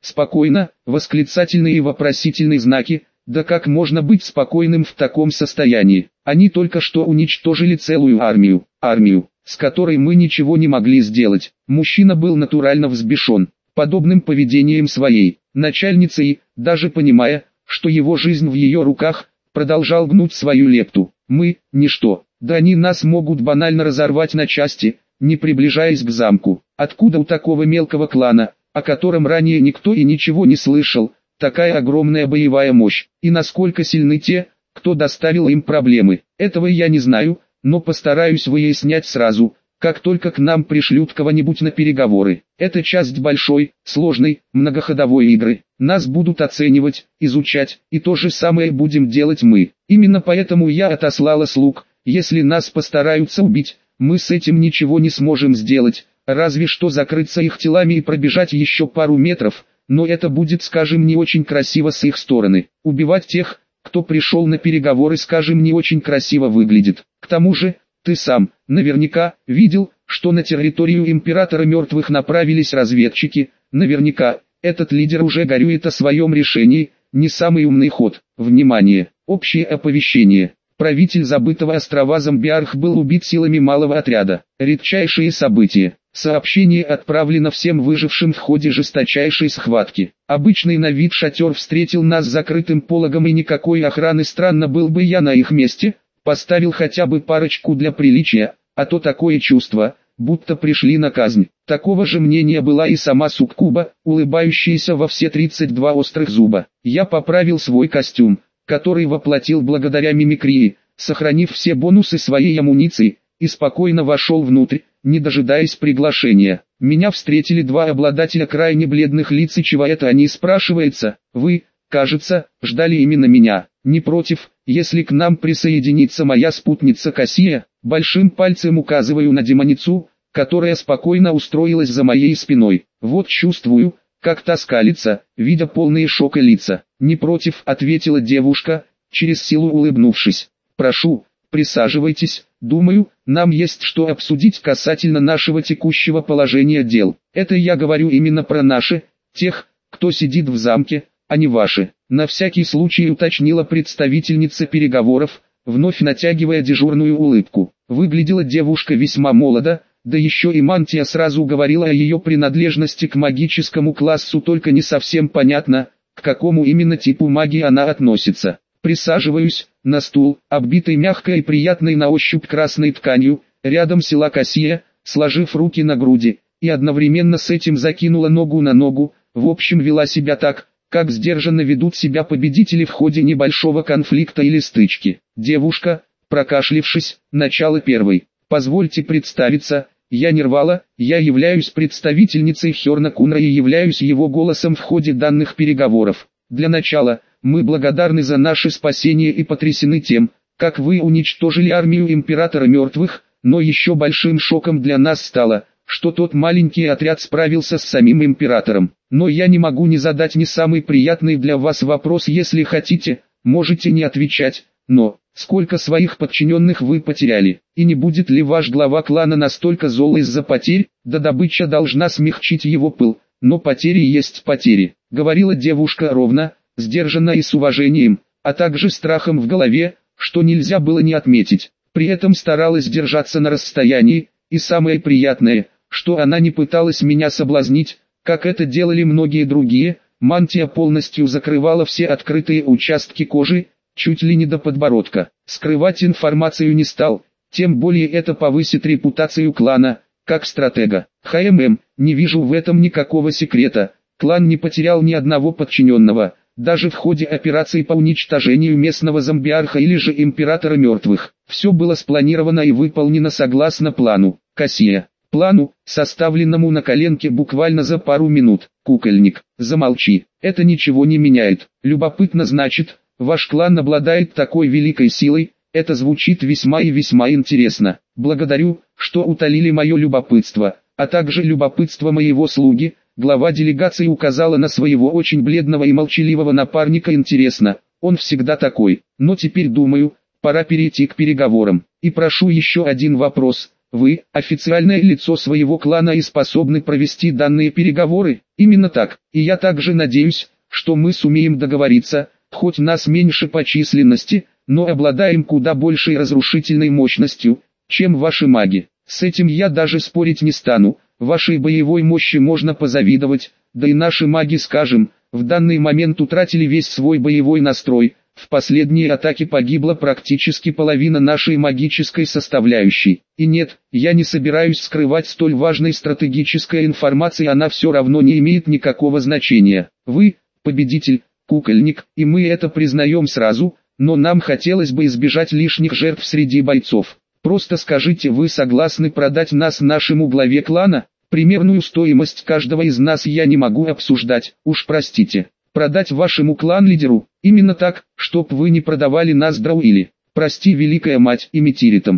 Спокойно, восклицательные и вопросительные знаки. Да как можно быть спокойным в таком состоянии? Они только что уничтожили целую армию, с которой мы ничего не могли сделать. Мужчина был натурально взбешен подобным поведением своей начальницы и, даже понимая, что его жизнь в ее руках, продолжал гнуть свою лепту. Мы – ничто, да они нас могут банально разорвать на части, не приближаясь к замку. Откуда у такого мелкого клана, о котором ранее никто и ничего не слышал, такая огромная боевая мощь, и насколько сильны те, кто доставил им проблемы? Этого я не знаю, но постараюсь выяснять сразу, как только к нам пришлют кого-нибудь на переговоры. Это часть большой, сложной, многоходовой игры. Нас будут оценивать, изучать, и то же самое будем делать мы. Именно поэтому я отослала слуг. Если нас постараются убить, мы с этим ничего не сможем сделать, разве что закрыться их телами и пробежать еще пару метров, но это будет, скажем, не очень красиво с их стороны. Убивать тех, кто пришел на переговоры, скажем, не очень красиво выглядит. К тому же, ты сам, наверняка, видел, что на территорию Императора Мертвых направились разведчики. Наверняка, этот лидер уже горюет о своем решении. Не самый умный ход. Внимание! Общее оповещение. Правитель забытого острова Зомбиарх был убит силами малого отряда. Редчайшие события. Сообщение отправлено всем выжившим в ходе жесточайшей схватки. Обычный на вид шатер встретил нас закрытым пологом и никакой охраны. Странно, был бы я на их месте, поставил хотя бы парочку для приличия, а то такое чувство, будто пришли на казнь. Такого же мнения была и сама суккуба, улыбающаяся во все 32 острых зуба. Я поправил свой костюм, который воплотил благодаря мимикрии, сохранив все бонусы своей амуниции, и спокойно вошел внутрь, не дожидаясь приглашения. Меня встретили два обладателя крайне бледных лиц, и чего это они, спрашивается. Вы, кажется, ждали именно меня. Не против, если к нам присоединится моя спутница Кассия? Большим пальцем указываю на демоницу, которая спокойно устроилась за моей спиной. Вот чувствую, как та скалится, видя полные шока лица. «Не против», — ответила девушка, через силу улыбнувшись. «Прошу, присаживайтесь, думаю, нам есть что обсудить касательно нашего текущего положения дел. Это я говорю именно про наши, тех, кто сидит в замке, а не ваши», — на всякий случай уточнила представительница переговоров, вновь натягивая дежурную улыбку. Выглядела девушка весьма молодо, да еще и мантия сразу говорила о ее принадлежности к магическому классу, только не совсем понятно, к какому именно типу магии она относится. Присаживаюсь, на стул, оббитый мягкой и приятной на ощупь красной тканью, рядом села Кассия, сложив руки на груди, и одновременно с этим закинула ногу на ногу, в общем вела себя так, как сдержанно ведут себя победители в ходе небольшого конфликта или стычки. Девушка, прокашлившись, начала первой. «Позвольте представиться, я Нирвала, я являюсь представительницей Хёрна Кунра и являюсь его голосом в ходе данных переговоров. Для начала, мы благодарны за наше спасение и потрясены тем, как вы уничтожили армию Императора Мертвых, но еще большим шоком для нас стало, что тот маленький отряд справился с самим Императором. Но я не могу не задать не самый приятный для вас вопрос. Если хотите, можете не отвечать, но сколько своих подчиненных вы потеряли? И не будет ли ваш глава клана настолько зол из-за потерь? Да добыча должна смягчить его пыл, но потери есть потери», — говорила девушка ровно, сдержанно и с уважением, а также страхом в голове, что нельзя было не отметить. При этом старалась держаться на расстоянии, и самое приятное, что она не пыталась меня соблазнить, как это делали многие другие. Мантия полностью закрывала все открытые участки кожи, чуть ли не до подбородка. Скрывать информацию не стал, тем более это повысит репутацию клана, как стратега. Не вижу в этом никакого секрета. Клан не потерял ни одного подчиненного, даже в ходе операции по уничтожению местного зомбиарха или же Императора Мертвых. Все было спланировано и выполнено согласно плану. Кассия. Плану, составленному на коленке буквально за пару минут. Кукольник, замолчи. Это ничего не меняет. Любопытно, значит, ваш клан обладает такой великой силой. Это звучит весьма и весьма интересно. Благодарю, что утолили мое любопытство, а также любопытство моего слуги. Глава делегации указала на своего очень бледного и молчаливого напарника. Интересно, он всегда такой. Но теперь думаю, пора перейти к переговорам. И прошу еще один вопрос. Вы, официальное лицо своего клана и способны провести данные переговоры? Именно так, и я также надеюсь, что мы сумеем договориться, хоть нас меньше по численности, но обладаем куда большей разрушительной мощностью, чем ваши маги. С этим я даже спорить не стану, вашей боевой мощи можно позавидовать, да и наши маги, скажем, в данный момент утратили весь свой боевой настрой. В последней атаке погибла практически половина нашей магической составляющей. И нет, я не собираюсь скрывать столь важной стратегической информации, она все равно не имеет никакого значения. Вы, победитель, кукольник, и мы это признаем сразу, но нам хотелось бы избежать лишних жертв среди бойцов. Просто скажите, вы согласны продать нас нашему главе клана? Примерную стоимость каждого из нас я не могу обсуждать, уж простите. Продать вашему клан-лидеру, именно так, чтоб вы не продавали нас Драуили. Прости, Великая Мать, имитиритом.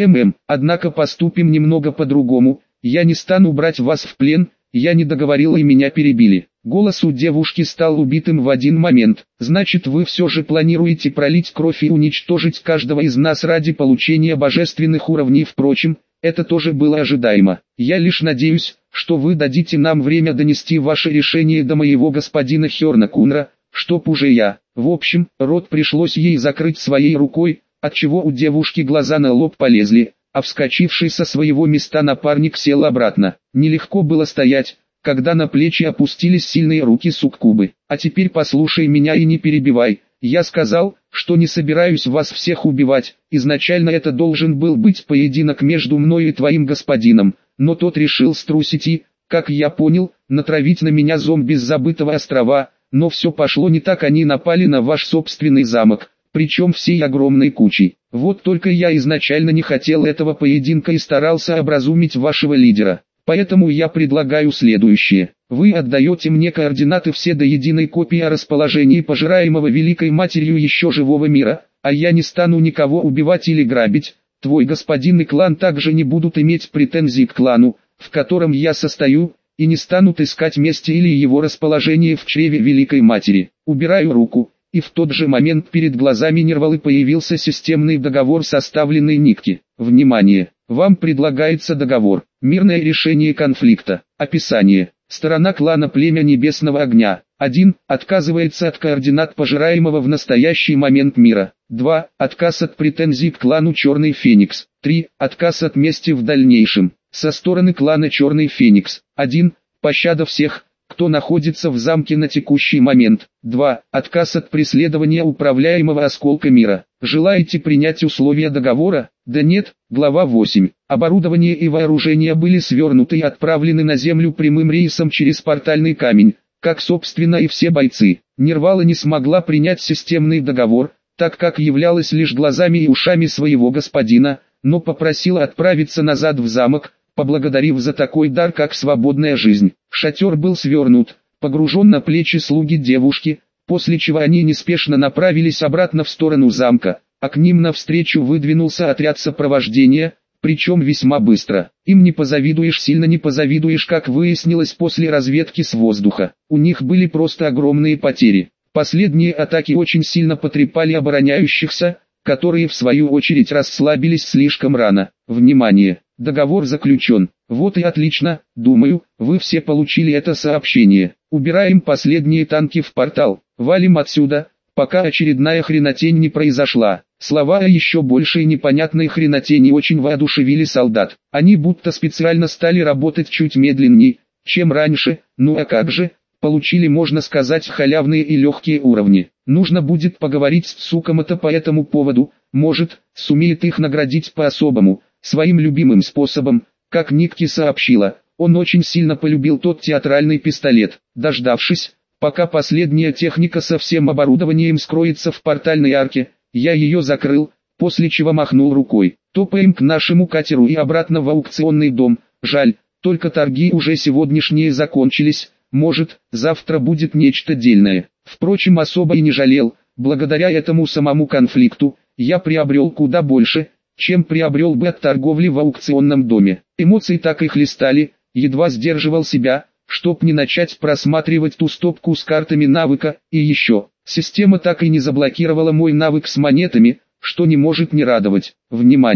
Однако поступим немного по-другому, я не стану брать вас в плен, я не договорил и меня перебили. Голос у девушки стал убитым в один момент. Значит, вы все же планируете пролить кровь и уничтожить каждого из нас ради получения божественных уровней. Впрочем, это тоже было ожидаемо. Я лишь надеюсь, что вы дадите нам время донести ваше решение до моего господина Хёрна Кунра, чтоб уже я. В общем, рот пришлось ей закрыть своей рукой, отчего у девушки глаза на лоб полезли, а вскочивший со своего места напарник сел обратно. Нелегко было стоять, когда на плечи опустились сильные руки суккубы. А теперь послушай меня и не перебивай. Я сказал, что не собираюсь вас всех убивать. Изначально это должен был быть поединок между мной и твоим господином, но тот решил струсить и, как я понял, натравить на меня зомби с забытого острова. Но все пошло не так, они напали на ваш собственный замок, причем всей огромной кучей. Вот только я изначально не хотел этого поединка и старался образумить вашего лидера. Поэтому я предлагаю следующее. Вы отдаете мне координаты все до единой копии о расположении пожираемого Великой Матерью еще живого мира, а я не стану никого убивать или грабить. Твой господин и клан также не будут иметь претензий к клану, в котором я состою, и не станут искать мести или его расположение в чреве Великой Матери. Убираю руку, и в тот же момент перед глазами Нирвалы появился системный договор, составленный Никки. Внимание! Вам предлагается договор. Мирное решение конфликта. Описание. Сторона клана Племя Небесного Огня. 1. Отказывается от координат пожираемого в настоящий момент мира. 2. Отказ от претензий к клану Черный Феникс. 3. Отказ от мести в дальнейшем. Со стороны клана Черный Феникс. 1. Пощада всех, кто находится в замке на текущий момент. 2. Отказ от преследования управляемого осколка мира. Желаете принять условия договора? Да нет. Глава 8. Оборудование и вооружение были свернуты и отправлены на землю прямым рейсом через портальный камень, как собственно и все бойцы. Нирвала не смогла принять системный договор, так как являлась лишь глазами и ушами своего господина, но попросила отправиться назад в замок, поблагодарив за такой дар, как свободная жизнь. Шатер был свернут, погружен на плечи слуги девушки, после чего они неспешно направились обратно в сторону замка, а к ним навстречу выдвинулся отряд сопровождения, причем весьма быстро. Им не позавидуешь, сильно не позавидуешь, как выяснилось после разведки с воздуха. У них были просто огромные потери. Последние атаки очень сильно потрепали обороняющихся, которые в свою очередь расслабились слишком рано. Внимание! Договор заключен. Вот и отлично, думаю, вы все получили это сообщение. Убираем последние танки в портал. Валим отсюда, пока очередная хренотень не произошла. Слова о еще большей непонятной хренотени очень воодушевили солдат. Они будто специально стали работать чуть медленнее, чем раньше. Ну а как же, получили, можно сказать, халявные и легкие уровни. Нужно будет поговорить с Цукамото по этому поводу, может, сумеет их наградить по-особому, своим любимым способом. Как Никки сообщила, он очень сильно полюбил тот театральный пистолет. Дождавшись, пока последняя техника со всем оборудованием скроется в портальной арке, я ее закрыл, после чего махнул рукой. Топаем к нашему катеру и обратно в аукционный дом. Жаль, только торги уже сегодняшние закончились, может, завтра будет нечто дельное. Впрочем, особо и не жалел, благодаря этому самому конфликту, я приобрел куда больше, чем приобрел бы от торговли в аукционном доме. Эмоции так и хлестали, едва сдерживал себя, чтоб не начать просматривать ту стопку с картами навыка, и еще. Система так и не заблокировала мой навык с монетами, что не может не радовать. Внимание!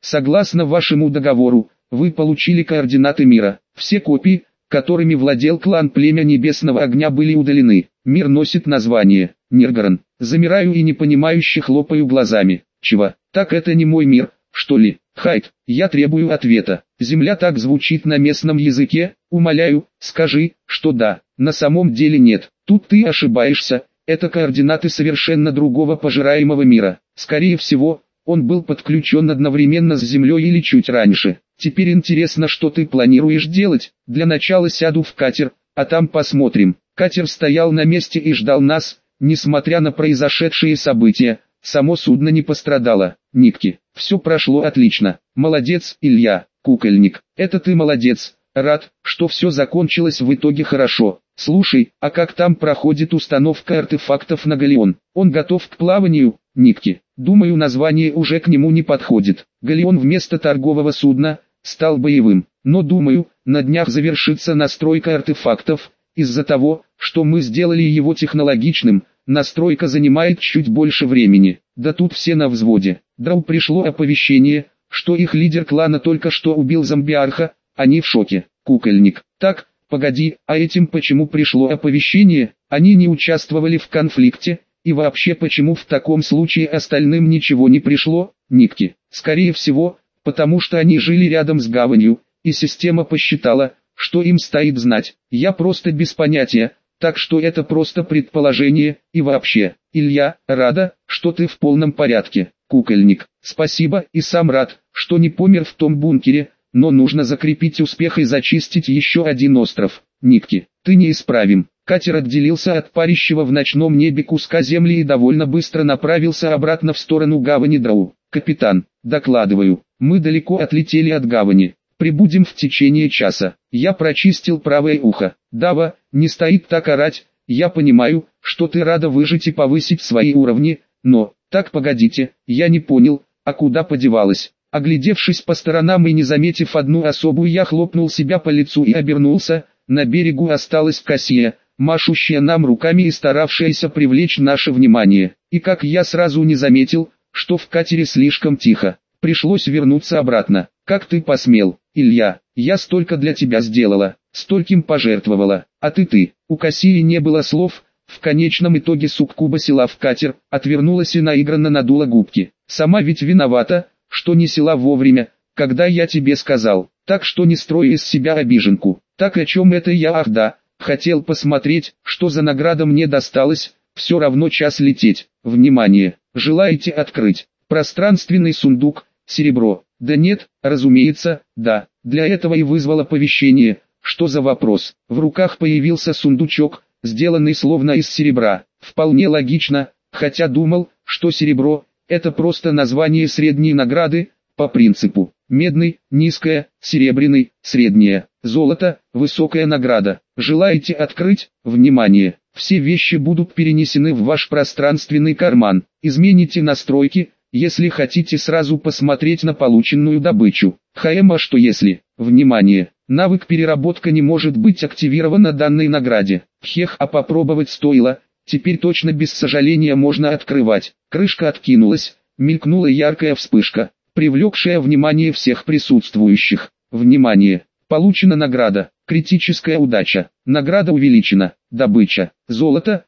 Согласно вашему договору, вы получили координаты мира. Все копии, которыми владел клан Племя Небесного Огня, были удалены. Мир носит название Ниргаран. Замираю и непонимающе хлопаю глазами. Чего? Так это не мой мир, что ли? Хайд, я требую ответа. Земля так звучит на местном языке, умоляю, скажи, что да. На самом деле нет. Тут ты ошибаешься, это координаты совершенно другого пожираемого мира. Скорее всего, он был подключен одновременно с Землей или чуть раньше. Теперь интересно, что ты планируешь делать. Для начала сяду в катер, а там посмотрим. Катер стоял на месте и ждал нас, несмотря на произошедшие события. Само судно не пострадало. Никки, все прошло отлично. Молодец, Илья, кукольник. Это ты молодец. Рад, что все закончилось в итоге хорошо. Слушай, а как там проходит установка артефактов на Галеон? Он готов к плаванию, Никки? Думаю, название уже к нему не подходит. Галеон вместо торгового судна стал боевым. Но думаю, на днях завершится настройка артефактов. Из-за того, что мы сделали его технологичным, настройка занимает чуть больше времени. Да тут все на взводе. Драу пришло оповещение, что их лидер клана только что убил зомбиарха. Они в шоке. Кукольник. Так, погоди, а этим почему пришло оповещение? Они не участвовали в конфликте, и вообще почему в таком случае остальным ничего не пришло? Никки. Скорее всего, потому что они жили рядом с гаванью, и система посчитала, что им стоит знать. Я просто без понятия, так что это просто предположение, и вообще. Илья, рада, что ты в полном порядке. Кукольник. Спасибо, и сам рад, что не помер в том бункере. Но нужно закрепить успех и зачистить еще один остров. Никки, ты неисправим. Катер отделился от парящего в ночном небе куска земли и довольно быстро направился обратно в сторону гавани Драу. Капитан, докладываю, мы далеко отлетели от гавани. Прибудем в течение часа. Я прочистил правое ухо. Дава, не стоит так орать. Я понимаю, что ты рада выжить и повысить свои уровни, но, так погодите, я не понял, а куда подевалась? Оглядевшись по сторонам и не заметив одну особу, я хлопнул себя по лицу и обернулся. На берегу осталась Кассия, машущая нам руками и старавшаяся привлечь наше внимание. И как я сразу не заметил, что в катере слишком тихо, пришлось вернуться обратно. Как ты посмел, Илья, я столько для тебя сделала, стольким пожертвовала, а ты. У Кассии не было слов. В конечном итоге суккуба села в катер, отвернулась и наигранно надула губки. Сама ведь виновата, что не села вовремя, когда я тебе сказал, так что не строй из себя обиженку. Так о чем это я? Ах да, хотел посмотреть, что за награда мне досталась, все равно час лететь. Внимание, желаете открыть пространственный сундук, серебро? Да нет, разумеется, да, для этого и вызвал оповещение. Что за вопрос? В руках появился сундучок, сделанный словно из серебра. Вполне логично, хотя думал, что серебро — это просто название средней награды, по принципу медный, низкая, серебряный, средняя, золото, высокая награда. Желаете открыть? Внимание! Все вещи будут перенесены в ваш пространственный карман. Измените настройки, если хотите сразу посмотреть на полученную добычу. А что если? Внимание! Навык переработка не может быть активирован на данной награде. А попробовать стоило. Теперь точно без сожаления можно открывать. Крышка откинулась, мелькнула яркая вспышка, привлекшая внимание всех присутствующих. Внимание! Получена награда. Критическая удача. Награда увеличена. Добыча. Золото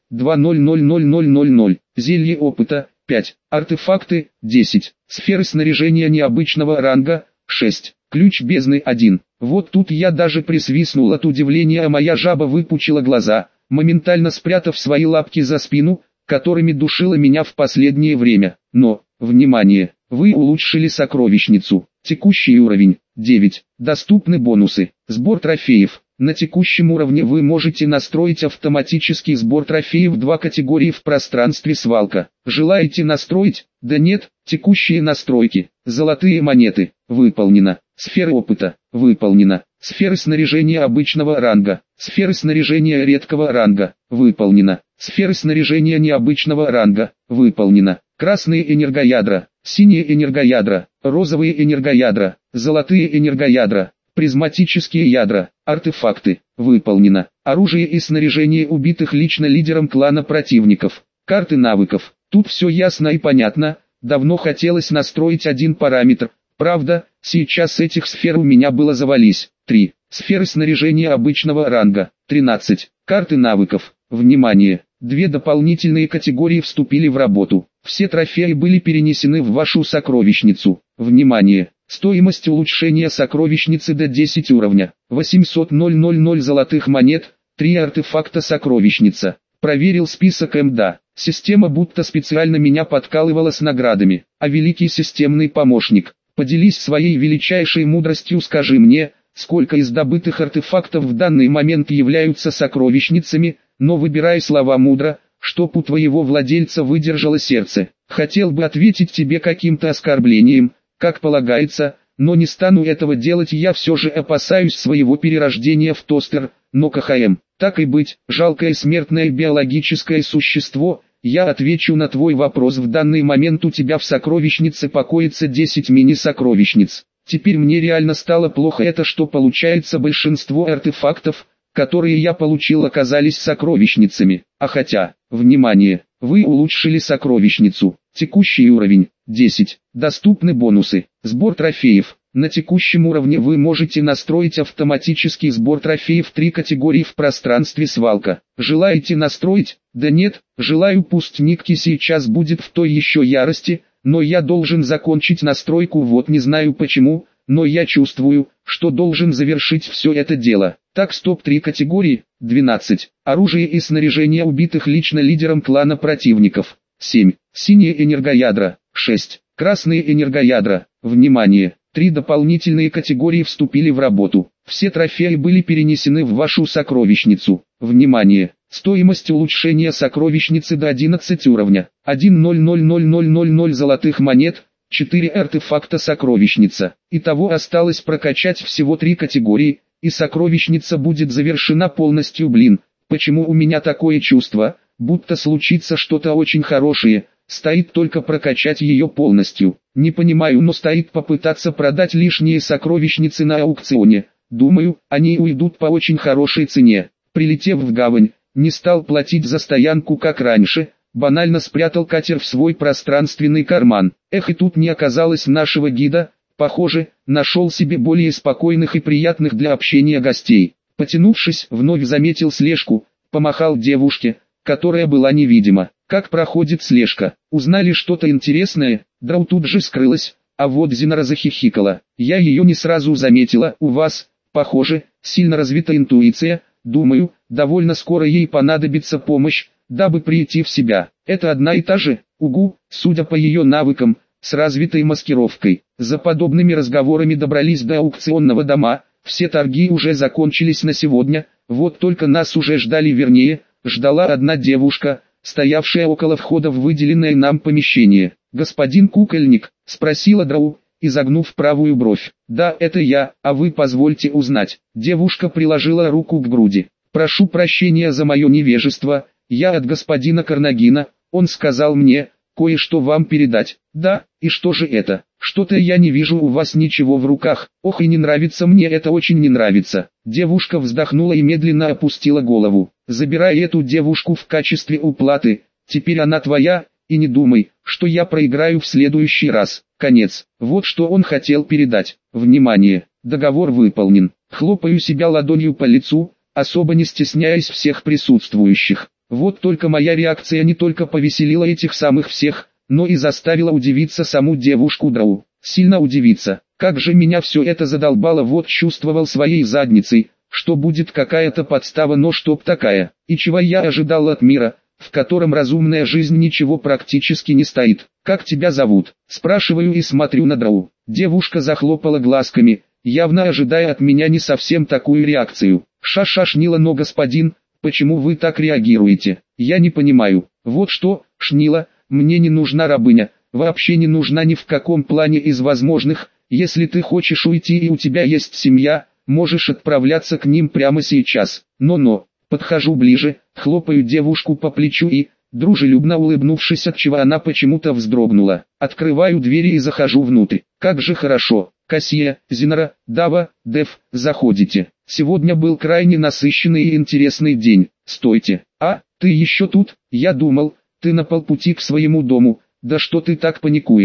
200000. Зелье опыта 5. Артефакты 10. Сферы снаряжения необычного ранга 6. Ключ бездны 1. Вот тут я даже присвистнул от удивления, а моя жаба выпучила глаза, моментально спрятав свои лапки за спину, которыми душила меня в последнее время. Но, внимание, вы улучшили сокровищницу. Текущий уровень 9. Доступны бонусы. Сбор трофеев. На текущем уровне вы можете настроить автоматический сбор трофеев в 2 категории в пространстве свалка. Желаете настроить? Да нет, текущие настройки. Золотые монеты. Выполнено. Сферы опыта. Выполнено. Сферы снаряжения обычного ранга. Сферы снаряжения редкого ранга. Выполнено. Сферы снаряжения необычного ранга. Выполнено. Красные энергоядра, синие энергоядра, розовые энергоядра, золотые энергоядра, призматические ядра, артефакты. Выполнено. Оружие и снаряжение убитых лично лидером клана противников. Карты навыков. Тут все ясно и понятно. Давно хотелось настроить один параметр, Правда, сейчас этих сфер у меня было завались. 3. Сферы снаряжения обычного ранга. 13. Карты навыков. Внимание! 2 дополнительные категории вступили в работу. Все трофеи были перенесены в вашу сокровищницу. Внимание! Стоимость улучшения сокровищницы до 10 уровня. 800 000 золотых монет. 3 артефакта сокровищница. Проверил список МДА. Система будто специально меня подкалывала с наградами. А великий системный помощник, поделись своей величайшей мудростью, скажи мне, сколько из добытых артефактов в данный момент являются сокровищницами, но выбирай слова мудро, чтоб у твоего владельца выдержало сердце. Хотел бы ответить тебе каким-то оскорблением, как полагается, но не стану этого делать, я все же опасаюсь своего перерождения в тостер, но КХМ, так и быть, жалкое смертное биологическое существо, я отвечу на твой вопрос. В данный момент у тебя в сокровищнице покоится 10 мини-сокровищниц. Теперь мне реально стало плохо, это что получается, большинство артефактов, которые я получил, оказались сокровищницами. А хотя, внимание, вы улучшили сокровищницу. Текущий уровень 10. Доступны бонусы. Сбор трофеев. На текущем уровне вы можете настроить автоматический сбор трофеев 3 категории в пространстве свалка. Желаете настроить? Да нет, желаю, пусть Никки сейчас будет в той еще ярости, но я должен закончить настройку, вот не знаю почему, но я чувствую, что должен завершить все это дело. Так, стоп, 3 категории. 12. Оружие и снаряжение убитых лично лидером клана противников. 7. Синие энергоядра. 6. Красные энергоядра. Внимание! 3 дополнительные категории вступили в работу. Все трофеи были перенесены в вашу сокровищницу. Внимание! Стоимость улучшения сокровищницы до 11 уровня. 1,00000 золотых монет. 4 артефакта сокровищница. Итого осталось прокачать всего 3 категории, и сокровищница будет завершена полностью. Блин, почему у меня такое чувство, будто случится что-то очень хорошее, стоит только прокачать ее полностью. Не понимаю, но стоит попытаться продать лишние сокровищницы на аукционе. Думаю, они уйдут по очень хорошей цене. Прилетев в гавань, не стал платить за стоянку как раньше, банально спрятал катер в свой пространственный карман. Эх, и тут не оказалось нашего гида, похоже, нашел себе более спокойных и приятных для общения гостей. Потянувшись, вновь заметил слежку, помахал девушке, которая была невидима. Как проходит слежка? Узнали что-то интересное? Драу тут же скрылась, а вот Зинара захихикала. Я ее не сразу заметила. У вас, похоже, сильно развита интуиция. Думаю, довольно скоро ей понадобится помощь, дабы прийти в себя. Это одна и та же? Угу, судя по ее навыкам, с развитой маскировкой. За подобными разговорами добрались до аукционного дома. Все торги уже закончились на сегодня, вот только нас уже ждали, вернее, ждала одна девушка, стоявшая около входа в выделенное нам помещение. «Господин кукольник?» — спросила Драу, изогнув правую бровь. «Да, это я, а вы позвольте узнать». Девушка приложила руку к груди. «Прошу прощения за мое невежество, я от господина Карнагина, он сказал мне, кое-что вам передать». «Да, и что же это? Что-то я не вижу у вас ничего в руках. Ох, и не нравится мне это, очень не нравится». Девушка вздохнула и медленно опустила голову. «Забирай эту девушку в качестве уплаты, теперь она твоя, и не думай, что я проиграю в следующий раз». Конец. Вот что он хотел передать. Внимание! Договор выполнен. Хлопаю себя ладонью по лицу, особо не стесняясь всех присутствующих. Вот только моя реакция не только повеселила этих самых всех, но и заставила удивиться саму девушку Драу. Сильно удивиться. Как же меня все это задолбало, вот чувствовал своей задницей, что будет какая-то подстава, но чтоб такая. И чего я ожидал от мира, в котором разумная жизнь ничего практически не стоит. «Как тебя зовут?» – спрашиваю и смотрю на Драу. Девушка захлопала глазками, явно ожидая от меня не совсем такую реакцию. «Шнила, но господин, почему вы так реагируете? Я не понимаю». «Вот что, Шнила, мне не нужна рабыня, вообще не нужна ни в каком плане из возможных. Если ты хочешь уйти и у тебя есть семья, можешь отправляться к ним прямо сейчас. Но». Подхожу ближе, хлопаю девушку по плечу и, дружелюбно улыбнувшись, отчего она почему-то вздрогнула, открываю двери и захожу внутрь. Как же хорошо. Кассия, Зинара, Дава, Дев, заходите. Сегодня был крайне насыщенный и интересный день. Стойте. А, ты еще тут? Я думал, ты на полпути к своему дому. Да что ты так паникуешь?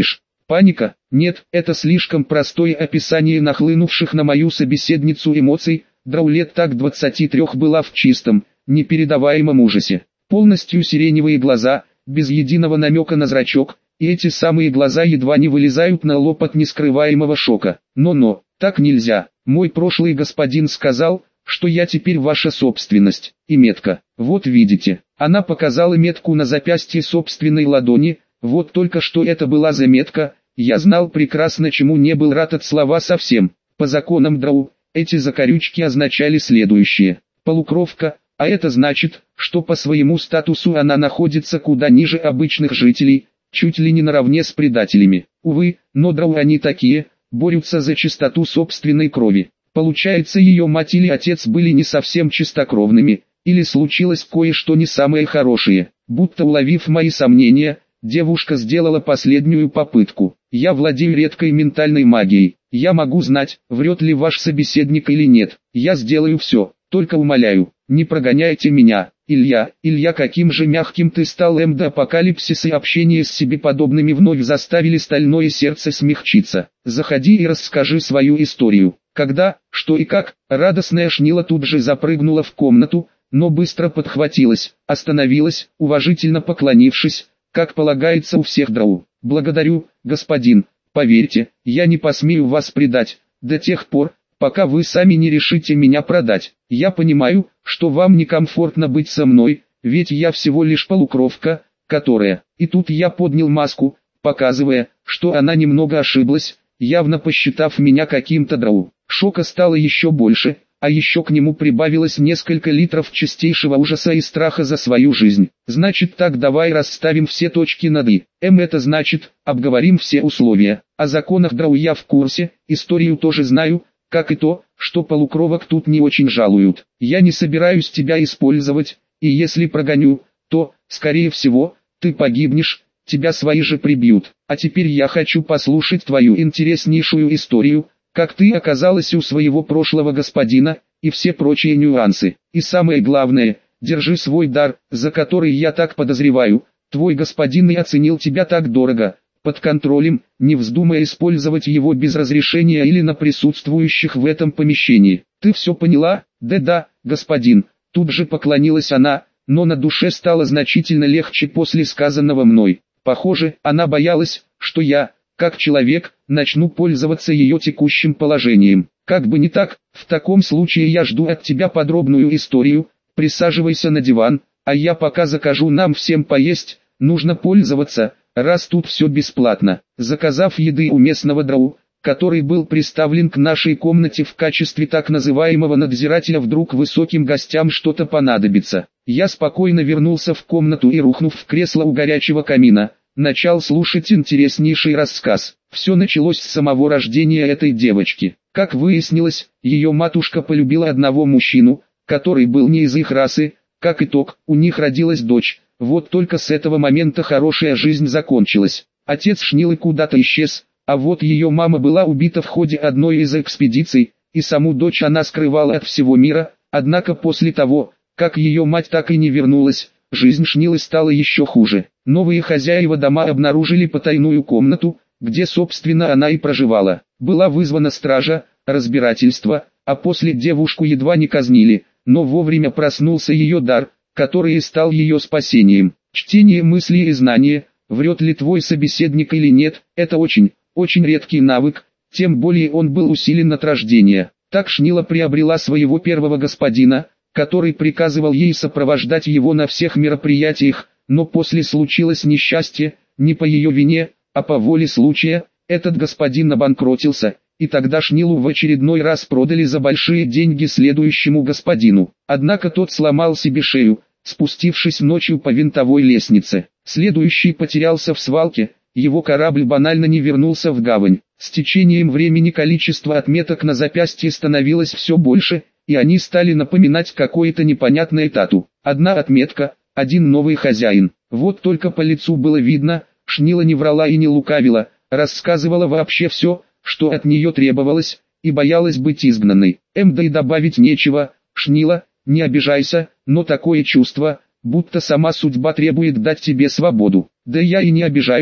Паника? Нет, это слишком простое описание нахлынувших на мою собеседницу эмоций. Драу лет так 23 была в чистом, непередаваемом ужасе. Полностью сиреневые глаза, без единого намека на зрачок, и эти самые глаза едва не вылезают на лоб от нескрываемого шока. Но, так нельзя. Мой прошлый господин сказал, что я теперь ваша собственность. И метка. Вот видите. Она показала метку на запястье собственной ладони. Вот только что это была за метка. Я знал прекрасно, чему не был рад от слова совсем. По законам Драу, эти закорючки означали следующее. Полукровка, а это значит, что по своему статусу она находится куда ниже обычных жителей, чуть ли не наравне с предателями. Увы, но Драу они такие, борются за чистоту собственной крови. Получается, ее мать или отец были не совсем чистокровными, или случилось кое-что не самое хорошее. Будто уловив мои сомнения, девушка сделала последнюю попытку. Я владею редкой ментальной магией. Я могу знать, врет ли ваш собеседник или нет. Я сделаю все, только умоляю, не прогоняйте меня. Илья, каким же мягким ты стал. До апокалипсиса и общение с себе подобными вновь заставили стальное сердце смягчиться. Заходи и расскажи свою историю. Когда, что и как, радостная Шнила тут же запрыгнула в комнату, но быстро подхватилась, остановилась, уважительно поклонившись, как полагается у всех Драу. Благодарю, господин, поверьте, я не посмею вас предать, до тех пор, пока вы сами не решите меня продать. Я понимаю, что вам некомфортно быть со мной, ведь я всего лишь полукровка, которая... И тут я поднял маску, показывая, что она немного ошиблась, явно посчитав меня каким-то Драу. Шока стало еще больше, а еще к нему прибавилось несколько литров чистейшего ужаса и страха за свою жизнь. Значит так, давай расставим все точки над «и». Это значит, обговорим все условия. О законах Драу я в курсе, историю тоже знаю, как и то, что полукровок тут не очень жалуют. Я не собираюсь тебя использовать, и если прогоню, то, скорее всего, ты погибнешь, тебя свои же прибьют. А теперь я хочу послушать твою интереснейшую историю, как ты оказалась у своего прошлого господина, и все прочие нюансы. И самое главное, держи свой дар, за который я так подозреваю, твой господин и оценил тебя так дорого, под контролем, не вздумай использовать его без разрешения или на присутствующих в этом помещении. Ты все поняла? Да, господин. Тут же поклонилась она, но на душе стало значительно легче после сказанного мной. Похоже, она боялась, что я, как человек, начну пользоваться ее текущим положением. Как бы не так, в таком случае я жду от тебя подробную историю, присаживайся на диван, а я пока закажу нам всем поесть, нужно пользоваться, раз тут все бесплатно. Заказав еды у местного Драу, который был приставлен к нашей комнате в качестве так называемого надзирателя, вдруг высоким гостям что-то понадобится. Я спокойно вернулся в комнату и, рухнув в кресло у горячего камина, начал слушать интереснейший рассказ. Все началось с самого рождения этой девочки. Как выяснилось, ее матушка полюбила одного мужчину, который был не из их расы. Как итог, у них родилась дочь. Вот только с этого момента хорошая жизнь закончилась. Отец Шнилы куда-то исчез, а вот ее мама была убита в ходе одной из экспедиций, и саму дочь она скрывала от всего мира. Однако после того, как ее мать так и не вернулась, жизнь Шнилы стала еще хуже. Новые хозяева дома обнаружили потайную комнату, где собственно она и проживала. Была вызвана стража, разбирательство, а после девушку едва не казнили, но вовремя проснулся ее дар, который и стал ее спасением. Чтение мыслей и знания, врет ли твой собеседник или нет, это очень редкий навык, тем более он был усилен от рождения. Так Шнила приобрела своего первого господина, который приказывал ей сопровождать его на всех мероприятиях, но после случилось несчастье, не по ее вине, а по воле случая, этот господин обанкротился, и тогда Шнилу в очередной раз продали за большие деньги следующему господину. Однако тот сломал себе шею, спустившись ночью по винтовой лестнице. Следующий потерялся в свалке, его корабль банально не вернулся в гавань. С течением времени количество отметок на запястье становилось все больше, и они стали напоминать какое-то непонятное тату. Одна отметка, один новый хозяин. Вот только по лицу было видно, Шнила не врала и не лукавила, рассказывала вообще все, что от нее требовалось, и боялась быть изгнанной. Да и добавить нечего. Шнила, не обижайся, но такое чувство, будто сама судьба требует дать тебе свободу. Да я и не обижаюсь,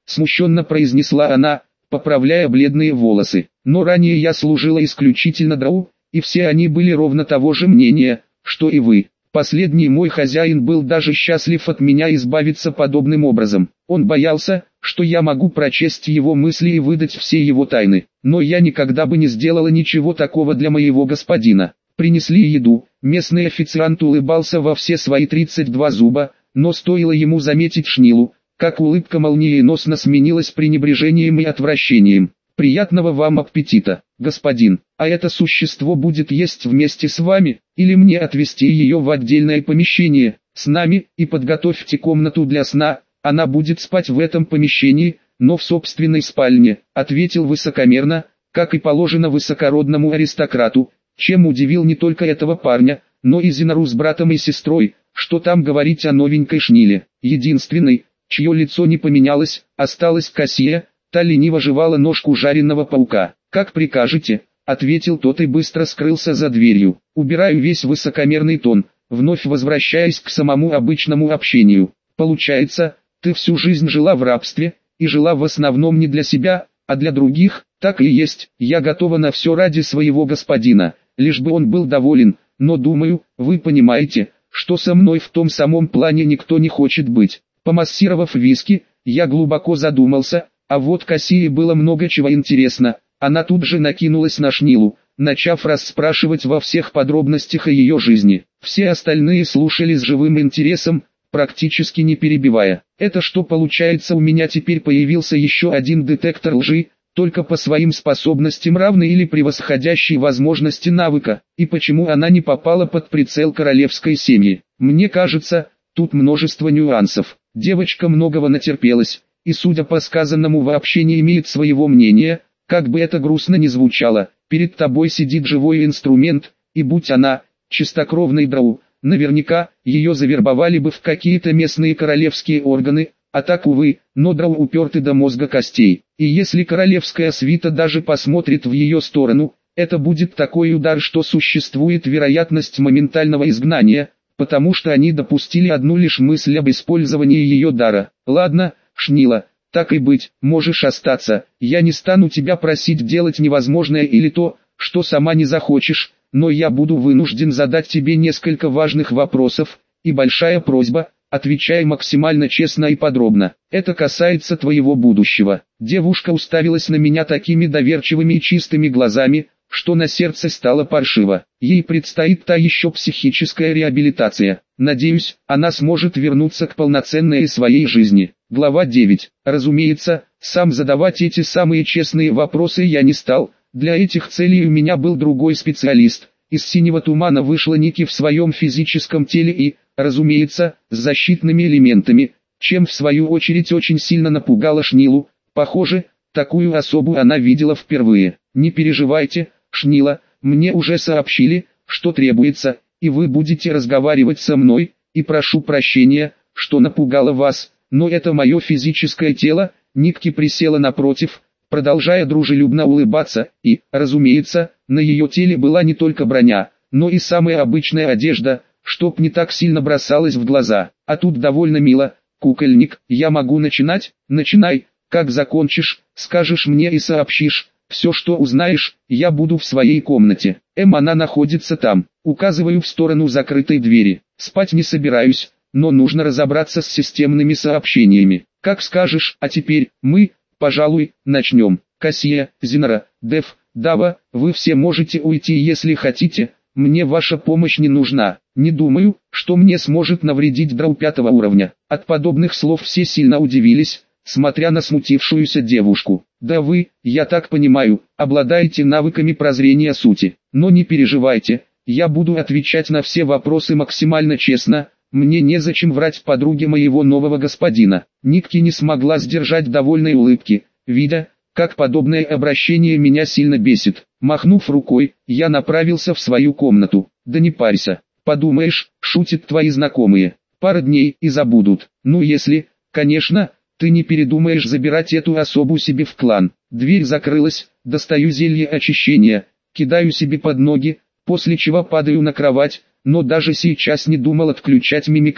смущенно произнесла она, поправляя бледные волосы. Но ранее я служила исключительно драу, и все они были ровно того же мнения, что и вы. Последний мой хозяин был даже счастлив от меня избавиться подобным образом. Он боялся, что я могу прочесть его мысли и выдать все его тайны. Но я никогда бы не сделала ничего такого для моего господина. Принесли еду, местный официант улыбался во все свои 32 зуба, но стоило ему заметить Шнилу, как улыбка молниеносно сменилась пренебрежением и отвращением. «Приятного вам аппетита, господин, а это существо будет есть вместе с вами, или мне отвезти ее в отдельное помещение, с нами, и подготовьте комнату для сна, она будет спать в этом помещении, но в собственной спальне», ответил высокомерно, как и положено высокородному аристократу, чем удивил не только этого парня, но и Зинару с братом и сестрой, что там говорить о новенькой Шниле. Единственной, чье лицо не поменялось, осталась Кассия. Та лениво жевала ножку жареного паука. «Как прикажете», — ответил тот и быстро скрылся за дверью. «Убираю весь высокомерный тон, вновь возвращаясь к самому обычному общению. Получается, ты всю жизнь жила в рабстве, и жила в основном не для себя, а для других?» «Так и есть, я готова на все ради своего господина, лишь бы он был доволен, но думаю, вы понимаете, что со мной в том самом плане никто не хочет быть». Помассировав виски, я глубоко задумался. А вот Кассии было много чего интересно. Она тут же накинулась на Шнилу, начав расспрашивать во всех подробностях о ее жизни. Все остальные слушали с живым интересом, практически не перебивая. «Это что получается, у меня теперь появился еще один детектор лжи, только по своим способностям равный или превосходящий возможности навыка, и почему она не попала под прицел королевской семьи? Мне кажется, тут множество нюансов. Девочка многого натерпелась, и судя по сказанному вообще не имеет своего мнения, как бы это грустно ни звучало, перед тобой сидит живой инструмент, и будь она чистокровной драу, наверняка ее завербовали бы в какие-то местные королевские органы, а так увы, но драу уперты до мозга костей, и если королевская свита даже посмотрит в ее сторону, это будет такой удар, что существует вероятность моментального изгнания, потому что они допустили одну лишь мысль об использовании ее дара. Ладно, Шнила, так и быть, можешь остаться, я не стану тебя просить делать невозможное или то, что сама не захочешь, но я буду вынужден задать тебе несколько важных вопросов, и большая просьба, отвечай максимально честно и подробно. Это касается твоего будущего». Девушка уставилась на меня такими доверчивыми и чистыми глазами, что на сердце стало паршиво. Ей предстоит та еще психическая реабилитация. Надеюсь, она сможет вернуться к полноценной своей жизни. Глава 9. Разумеется, сам задавать эти самые честные вопросы я не стал. Для этих целей у меня был другой специалист. Из синего тумана вышла Ники в своем физическом теле и, разумеется, с защитными элементами, чем в свою очередь очень сильно напугала Шнилу. Похоже, такую особу она видела впервые. «Не переживайте, Шнила, мне уже сообщили, что требуется, и вы будете разговаривать со мной, и прошу прощения, что напугала вас, но это мое физическое тело». Никки присела напротив, продолжая дружелюбно улыбаться, и, разумеется, на ее теле была не только броня, но и самая обычная одежда, чтоб не так сильно бросалась в глаза. «А тут довольно мило, кукольник, я могу начинать?» «Начинай, как закончишь, скажешь мне и сообщишь. Все, что узнаешь, я буду в своей комнате. Она находится там». Указываю в сторону закрытой двери. «Спать не собираюсь, но нужно разобраться с системными сообщениями». «Как скажешь, а теперь, мы, пожалуй, начнем. Кассия, Зинара, Дев, Дава, вы все можете уйти, если хотите, мне ваша помощь не нужна. Не думаю, что мне сможет навредить драу 5-го уровня». От подобных слов все сильно удивились, смотря на смутившуюся девушку. «Да вы, я так понимаю, обладаете навыками прозрения сути. Но не переживайте, я буду отвечать на все вопросы максимально честно, мне незачем врать подруге моего нового господина». Никки не смогла сдержать довольной улыбки, видя, как подобное обращение меня сильно бесит. Махнув рукой, я направился в свою комнату. «Да не парься, подумаешь, шутят твои знакомые. Пара дней и забудут. Ну если, конечно, ты не передумаешь забирать эту особу себе в клан». Дверь закрылась, достаю зелье очищения, кидаю себе под ноги, после чего падаю на кровать, но даже сейчас не думал отключать мимикрию.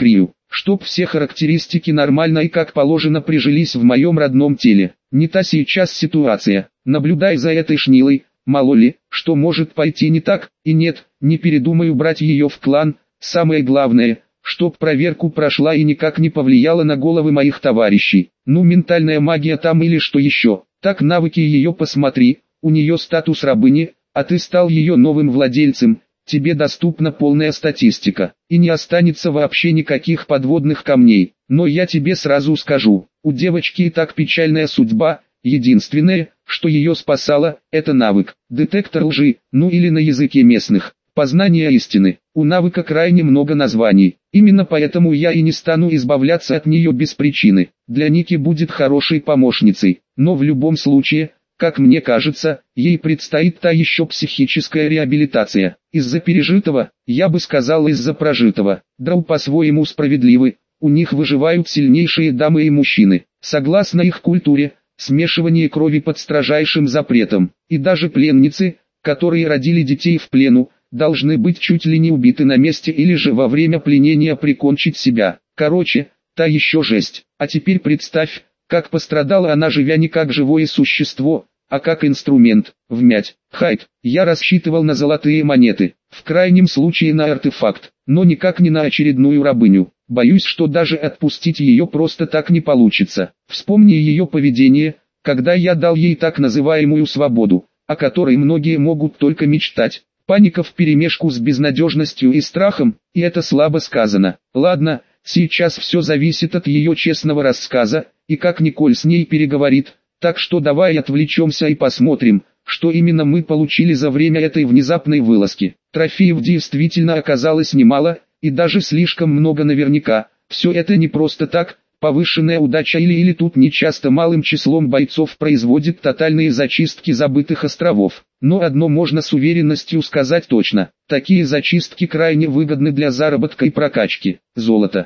чтоб все характеристики нормально и как положено прижились в моем родном теле. Не та сейчас ситуация. Наблюдай за этой шнилой, мало ли, что может пойти не так, и нет, не передумаю брать ее в клан. Самое главное, чтоб проверку прошла и никак не повлияла на головы моих товарищей. Ну, ментальная магия там или что еще. Так, навыки ее посмотри, у нее статус рабыни, а ты стал ее новым владельцем. Тебе доступна полная статистика, и не останется вообще никаких подводных камней. Но я тебе сразу скажу, у девочки и так печальная судьба, единственное, что ее спасало, это навык, детектор лжи, ну или на языке местных, познание истины. У навыка крайне много названий, именно поэтому я и не стану избавляться от нее без причины. Для Ники будет хорошей помощницей, но в любом случае, как мне кажется, ей предстоит та еще психическая реабилитация. Из-за пережитого, я бы сказал из-за прожитого. Драу по-своему справедливы, у них выживают сильнейшие дамы и мужчины. Согласно их культуре, смешивание крови под строжайшим запретом. И даже пленницы, которые родили детей в плену, должны быть чуть ли не убиты на месте или же во время пленения прикончить себя. Короче, та еще жесть. А теперь представь, как пострадала она, живя не как живое существо, а как инструмент. Вмять. Хайт. Я рассчитывал на золотые монеты, в крайнем случае на артефакт, но никак не на очередную рабыню. Боюсь, что даже отпустить ее просто так не получится. Вспомни ее поведение, когда я дал ей так называемую свободу, о которой многие могут только мечтать. Паника вперемешку с безнадежностью и страхом, и это слабо сказано. Ладно, сейчас все зависит от ее честного рассказа, и как Николь с ней переговорит, так что давай отвлечемся и посмотрим, что именно мы получили за время этой внезапной вылазки. Трофеев действительно оказалось немало, и даже слишком много наверняка. Все это не просто так, повышенная удача или тут нечасто малым числом бойцов производит тотальные зачистки забытых островов. Но одно можно с уверенностью сказать точно: такие зачистки крайне выгодны для заработка и прокачки. Золото.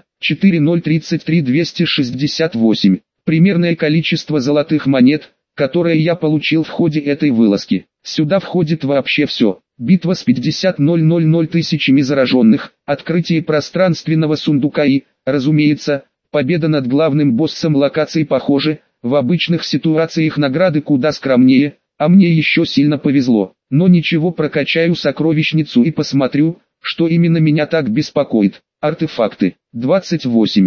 4033268. Примерное количество золотых монет, которые я получил в ходе этой вылазки. Сюда входит вообще все. Битва с 50 000 тысячами зараженных, открытие пространственного сундука и, разумеется, победа над главным боссом локации. Похоже, в обычных ситуациях награды куда скромнее, а мне еще сильно повезло. Но ничего, прокачаю сокровищницу и посмотрю, что именно меня так беспокоит. Артефакты. 28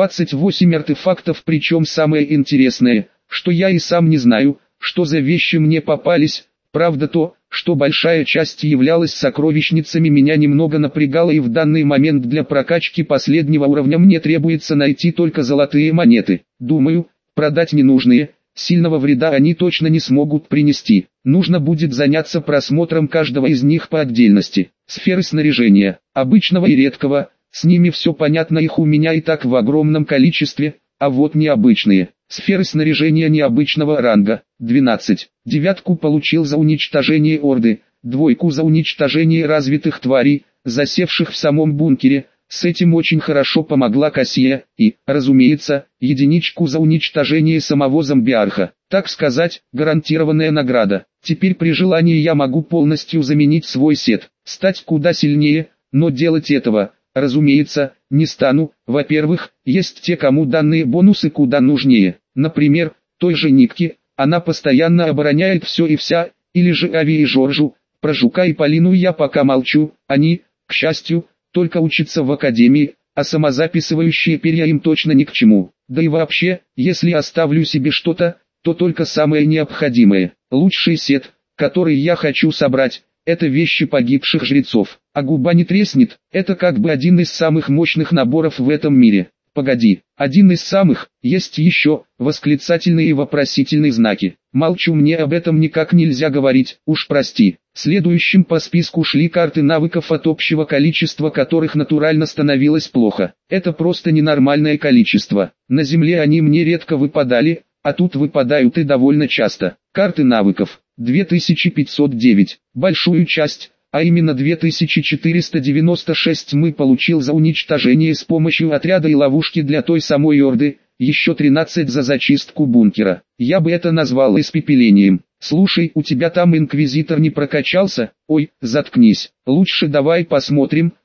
артефактов, причем самое интересное, что я и сам не знаю, что за вещи мне попались. Правда, то, что большая часть являлась сокровищницами, меня немного напрягало, и в данный момент для прокачки последнего уровня мне требуется найти только золотые монеты. Думаю, продать ненужные, сильного вреда они точно не смогут принести. Нужно будет заняться просмотром каждого из них по отдельности. Сферы снаряжения, обычного и редкого, с ними все понятно, их у меня и так в огромном количестве, а вот необычные. Сферы снаряжения необычного ранга, 12. Девятку получил за уничтожение орды, двойку за уничтожение развитых тварей, засевших в самом бункере. С этим очень хорошо помогла Кассия, и, разумеется, единичку за уничтожение самого зомбиарха. Так сказать, гарантированная награда. Теперь при желании я могу полностью заменить свой сет, стать куда сильнее, но делать этого, разумеется, не стану. Во-первых, есть те, кому данные бонусы куда нужнее. Например, той же Никке, она постоянно обороняет все и вся, или же Ави и Жоржу. Про Жука и Полину я пока молчу, они, к счастью, только учатся в академии, а самозаписывающие перья им точно ни к чему. Да и вообще, если оставлю себе что-то, то только самое необходимое. Лучший сет, который я хочу собрать, это вещи погибших жрецов. А губа не треснет, это как бы один из самых мощных наборов в этом мире. Погоди, один из самых, есть еще, восклицательные и вопросительные знаки. Молчу, мне об этом никак нельзя говорить, уж прости. Следующим по списку шли карты навыков, от общего количества которых натурально становилось плохо. Это просто ненормальное количество. На земле они мне редко выпадали, а тут выпадают и довольно часто. Карты навыков. 2509. Большую часть, а именно 2496 мы получил за уничтожение с помощью отряда и ловушки для той самой орды, еще 13 за зачистку бункера. Я бы это назвал испепелением. Слушай, у тебя там инквизитор не прокачался? Ой, заткнись. Лучше давай посмотрим,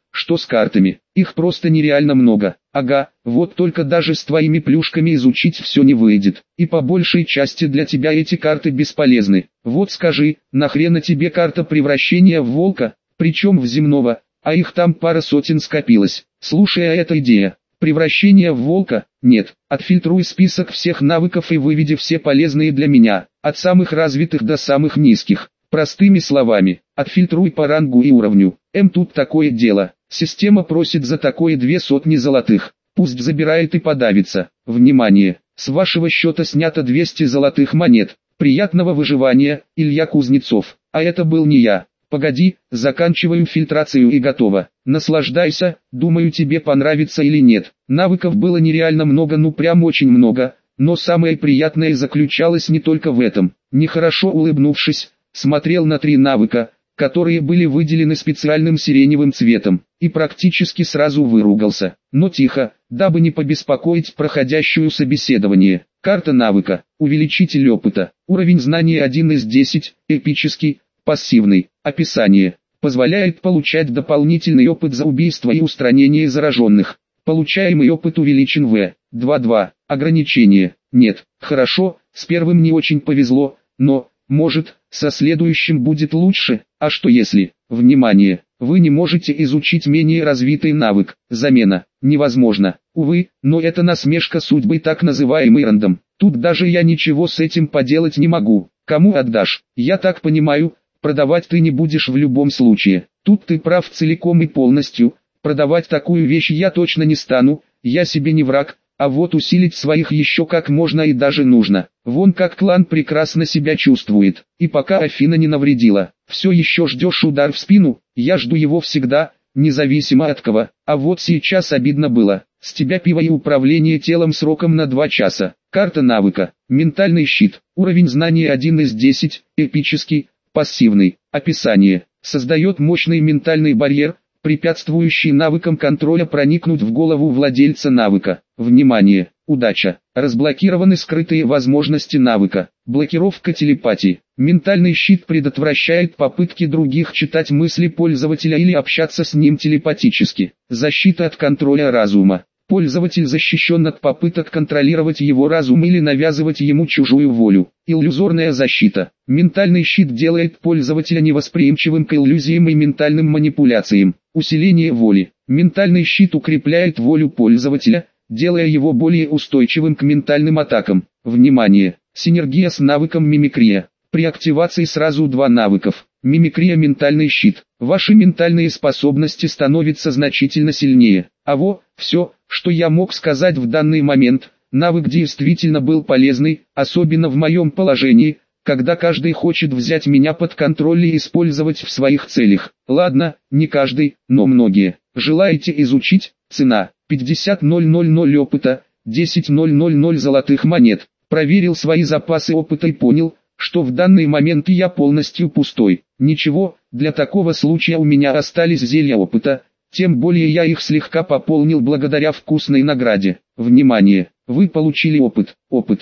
что с картами. Их просто нереально много. Ага, вот только даже с твоими плюшками изучить все не выйдет. И по большей части для тебя эти карты бесполезны. Вот скажи, нахрена тебе карта превращения в волка, причем в земного, а их там пара сотен скопилось. Слушай, а эта идея. Превращение в волка? Нет. Отфильтруй список всех навыков и выведи все полезные для меня, от самых развитых до самых низких. Простыми словами, отфильтруй по рангу и уровню. Тут такое дело. Система просит за такое 200 золотых. Пусть забирает и подавится. Внимание! С вашего счета снято 200 золотых монет. Приятного выживания, Илья Кузнецов. А это был не я. Погоди, заканчиваю фильтрацию и готово. Наслаждайся, думаю, тебе понравится или нет. Навыков было нереально много, ну прям очень много, но самое приятное заключалось не только в этом. Нехорошо улыбнувшись, смотрел на 3 навыка, которые были выделены специальным сиреневым цветом, и практически сразу выругался. Но тихо, дабы не побеспокоить проходящую собеседование. Карта навыка, увеличитель опыта, уровень знания 1 из 10, эпический. Пассивный. Описание. Позволяет получать дополнительный опыт за убийство и устранение зараженных. Получаемый опыт увеличен в 2-2. Ограничение. Нет. Хорошо, с первым не очень повезло, но, может, со следующим будет лучше. А что если? Внимание! Вы не можете изучить менее развитый навык. Замена. Невозможно. Увы, но это насмешка судьбы, так называемый рандом. Тут даже я ничего с этим поделать не могу. Кому отдашь? Я так понимаю, продавать ты не будешь в любом случае. Тут ты прав целиком и полностью. Продавать такую вещь я точно не стану, я себе не враг, а вот усилить своих еще как можно и даже нужно. Вон как клан прекрасно себя чувствует. И пока Афина не навредила, все еще ждешь удар в спину, я жду его всегда, независимо от кого. А вот сейчас обидно было. С тебя пиво и управление телом сроком на 2 часа. Карта навыка. Ментальный щит. Уровень знания 1 из 10, эпический. Пассивный. Описание. Создает мощный ментальный барьер, препятствующий навыкам контроля проникнуть в голову владельца навыка. Внимание! Удача! Разблокированы скрытые возможности навыка. Блокировка телепатии. Ментальный щит предотвращает попытки других читать мысли пользователя или общаться с ним телепатически. Защита от контроля разума. Пользователь защищен от попыток контролировать его разум или навязывать ему чужую волю. Иллюзорная защита. Ментальный щит делает пользователя невосприимчивым к иллюзиям и ментальным манипуляциям. Усиление воли. Ментальный щит укрепляет волю пользователя, делая его более устойчивым к ментальным атакам. Внимание! Синергия с навыком мимикрия. При активации сразу 2 навыков. Мимикрия, ментальный щит. Ваши ментальные способности становятся значительно сильнее. Все, что я мог сказать в данный момент. Навык действительно был полезный, особенно в моем положении, когда каждый хочет взять меня под контроль и использовать в своих целях. Ладно, не каждый, но многие. Желаете изучить? Цена 50 000 опыта, 10 000 золотых монет. Проверил свои запасы опыта и понял, что в данный момент я полностью пустой. Ничего, для такого случая у меня остались зелья опыта, тем более я их слегка пополнил благодаря вкусной награде. Внимание! Вы получили опыт. Опыт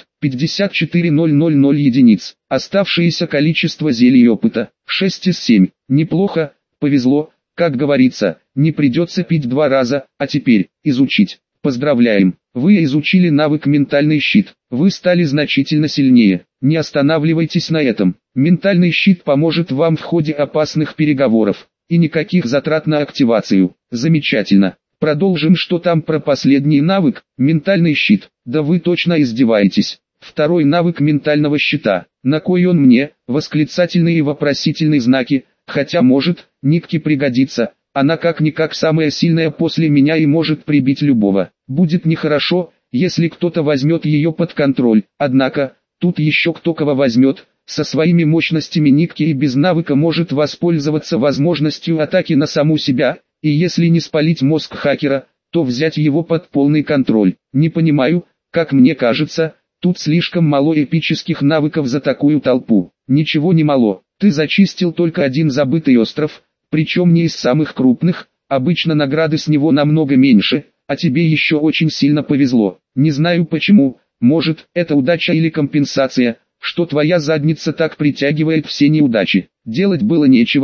54 000 единиц. Оставшееся количество зелий опыта 6 из 7. Неплохо, повезло, как говорится, не придется пить 2 раза, а теперь изучить. Поздравляем, вы изучили навык ментальный щит. Вы стали значительно сильнее. Не останавливайтесь на этом. Ментальный щит поможет вам в ходе опасных переговоров. И никаких затрат на активацию. Замечательно. Продолжим. Что там про последний навык? Ментальный щит. Да вы точно издеваетесь. Второй навык ментального щита. На кой он мне? Восклицательные и вопросительные знаки. Хотя может, Никке пригодится. Она как-никак самая сильная после меня и может прибить любого. Будет нехорошо, если кто-то возьмет ее под контроль. Однако, тут еще кто кого возьмет. Со своими мощностями Никке и без навыка может воспользоваться возможностью атаки на саму себя, и если не спалить мозг хакера, то взять его под полный контроль. Не понимаю, как мне кажется, тут слишком мало эпических навыков за такую толпу. Ничего не мало, ты зачистил только один забытый остров, причем не из самых крупных, обычно награды с него намного меньше, а тебе еще очень сильно повезло. Не знаю почему, может, это удача или компенсация, что твоя задница так притягивает все неудачи. Делать было нечего,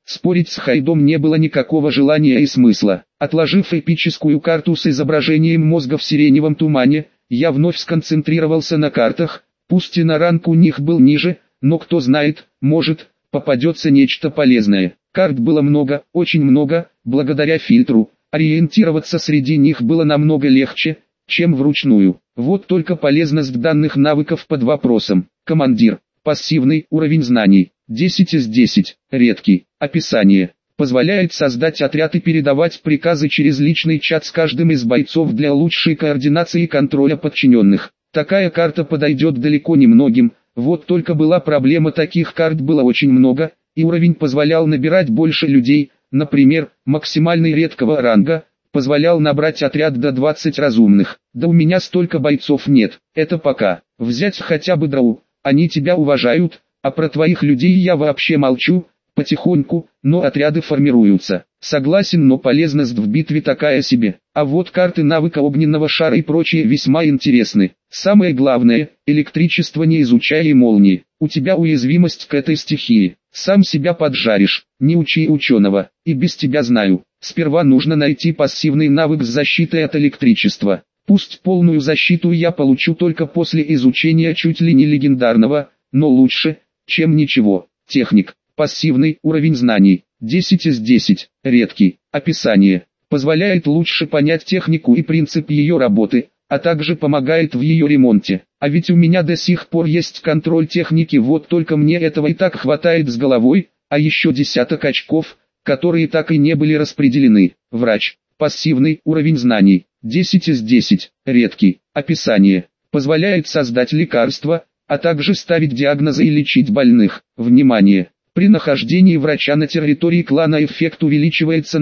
Спорить с Хайдом не было никакого желания и смысла. Отложив эпическую карту с изображением мозга в сиреневом тумане, я вновь сконцентрировался на картах, пусть и на ранг у них был ниже, но кто знает, может, попадется нечто полезное. Карт было много, очень много, благодаря фильтру. Ориентироваться среди них было намного легче, чем вручную. Вот только полезность данных навыков под вопросом. Командир. Пассивный уровень знаний. 10 из 10. Редкий. Описание. Позволяет создать отряд и передавать приказы через личный чат с каждым из бойцов для лучшей координации и контроля подчиненных. Такая карта подойдет далеко не многим, вот только была проблема, таких карт было очень много, и уровень позволял набирать больше людей, например, максимальный редкого ранга, позволял набрать отряд до 20 разумных. Да у меня столько бойцов нет, это пока. Взять хотя бы Драу, они тебя уважают, а про твоих людей я вообще молчу. Потихоньку, но отряды формируются. Согласен, но полезность в битве такая себе. А вот карты навыка огненного шара и прочие весьма интересны. Самое главное, электричество не изучай и молнии. У тебя уязвимость к этой стихии. Сам себя поджаришь, не учи ученого. И без тебя знаю. Сперва нужно найти пассивный навык с защитой от электричества. Пусть полную защиту я получу только после изучения чуть ли не легендарного, но лучше, чем ничего. Техник. Пассивный уровень знаний. 10 из 10. Редкий. Описание. Позволяет лучше понять технику и принцип ее работы, а также помогает в ее ремонте. А ведь у меня до сих пор есть контроль техники, вот только мне этого и так хватает с головой, а еще десяток очков, которые так и не были распределены. Врач. Пассивный уровень знаний. 10 из 10. Редкий. Описание. Позволяет создать лекарства, а также ставить диагнозы и лечить больных. Внимание! При нахождении врача на территории клана эффект увеличивается на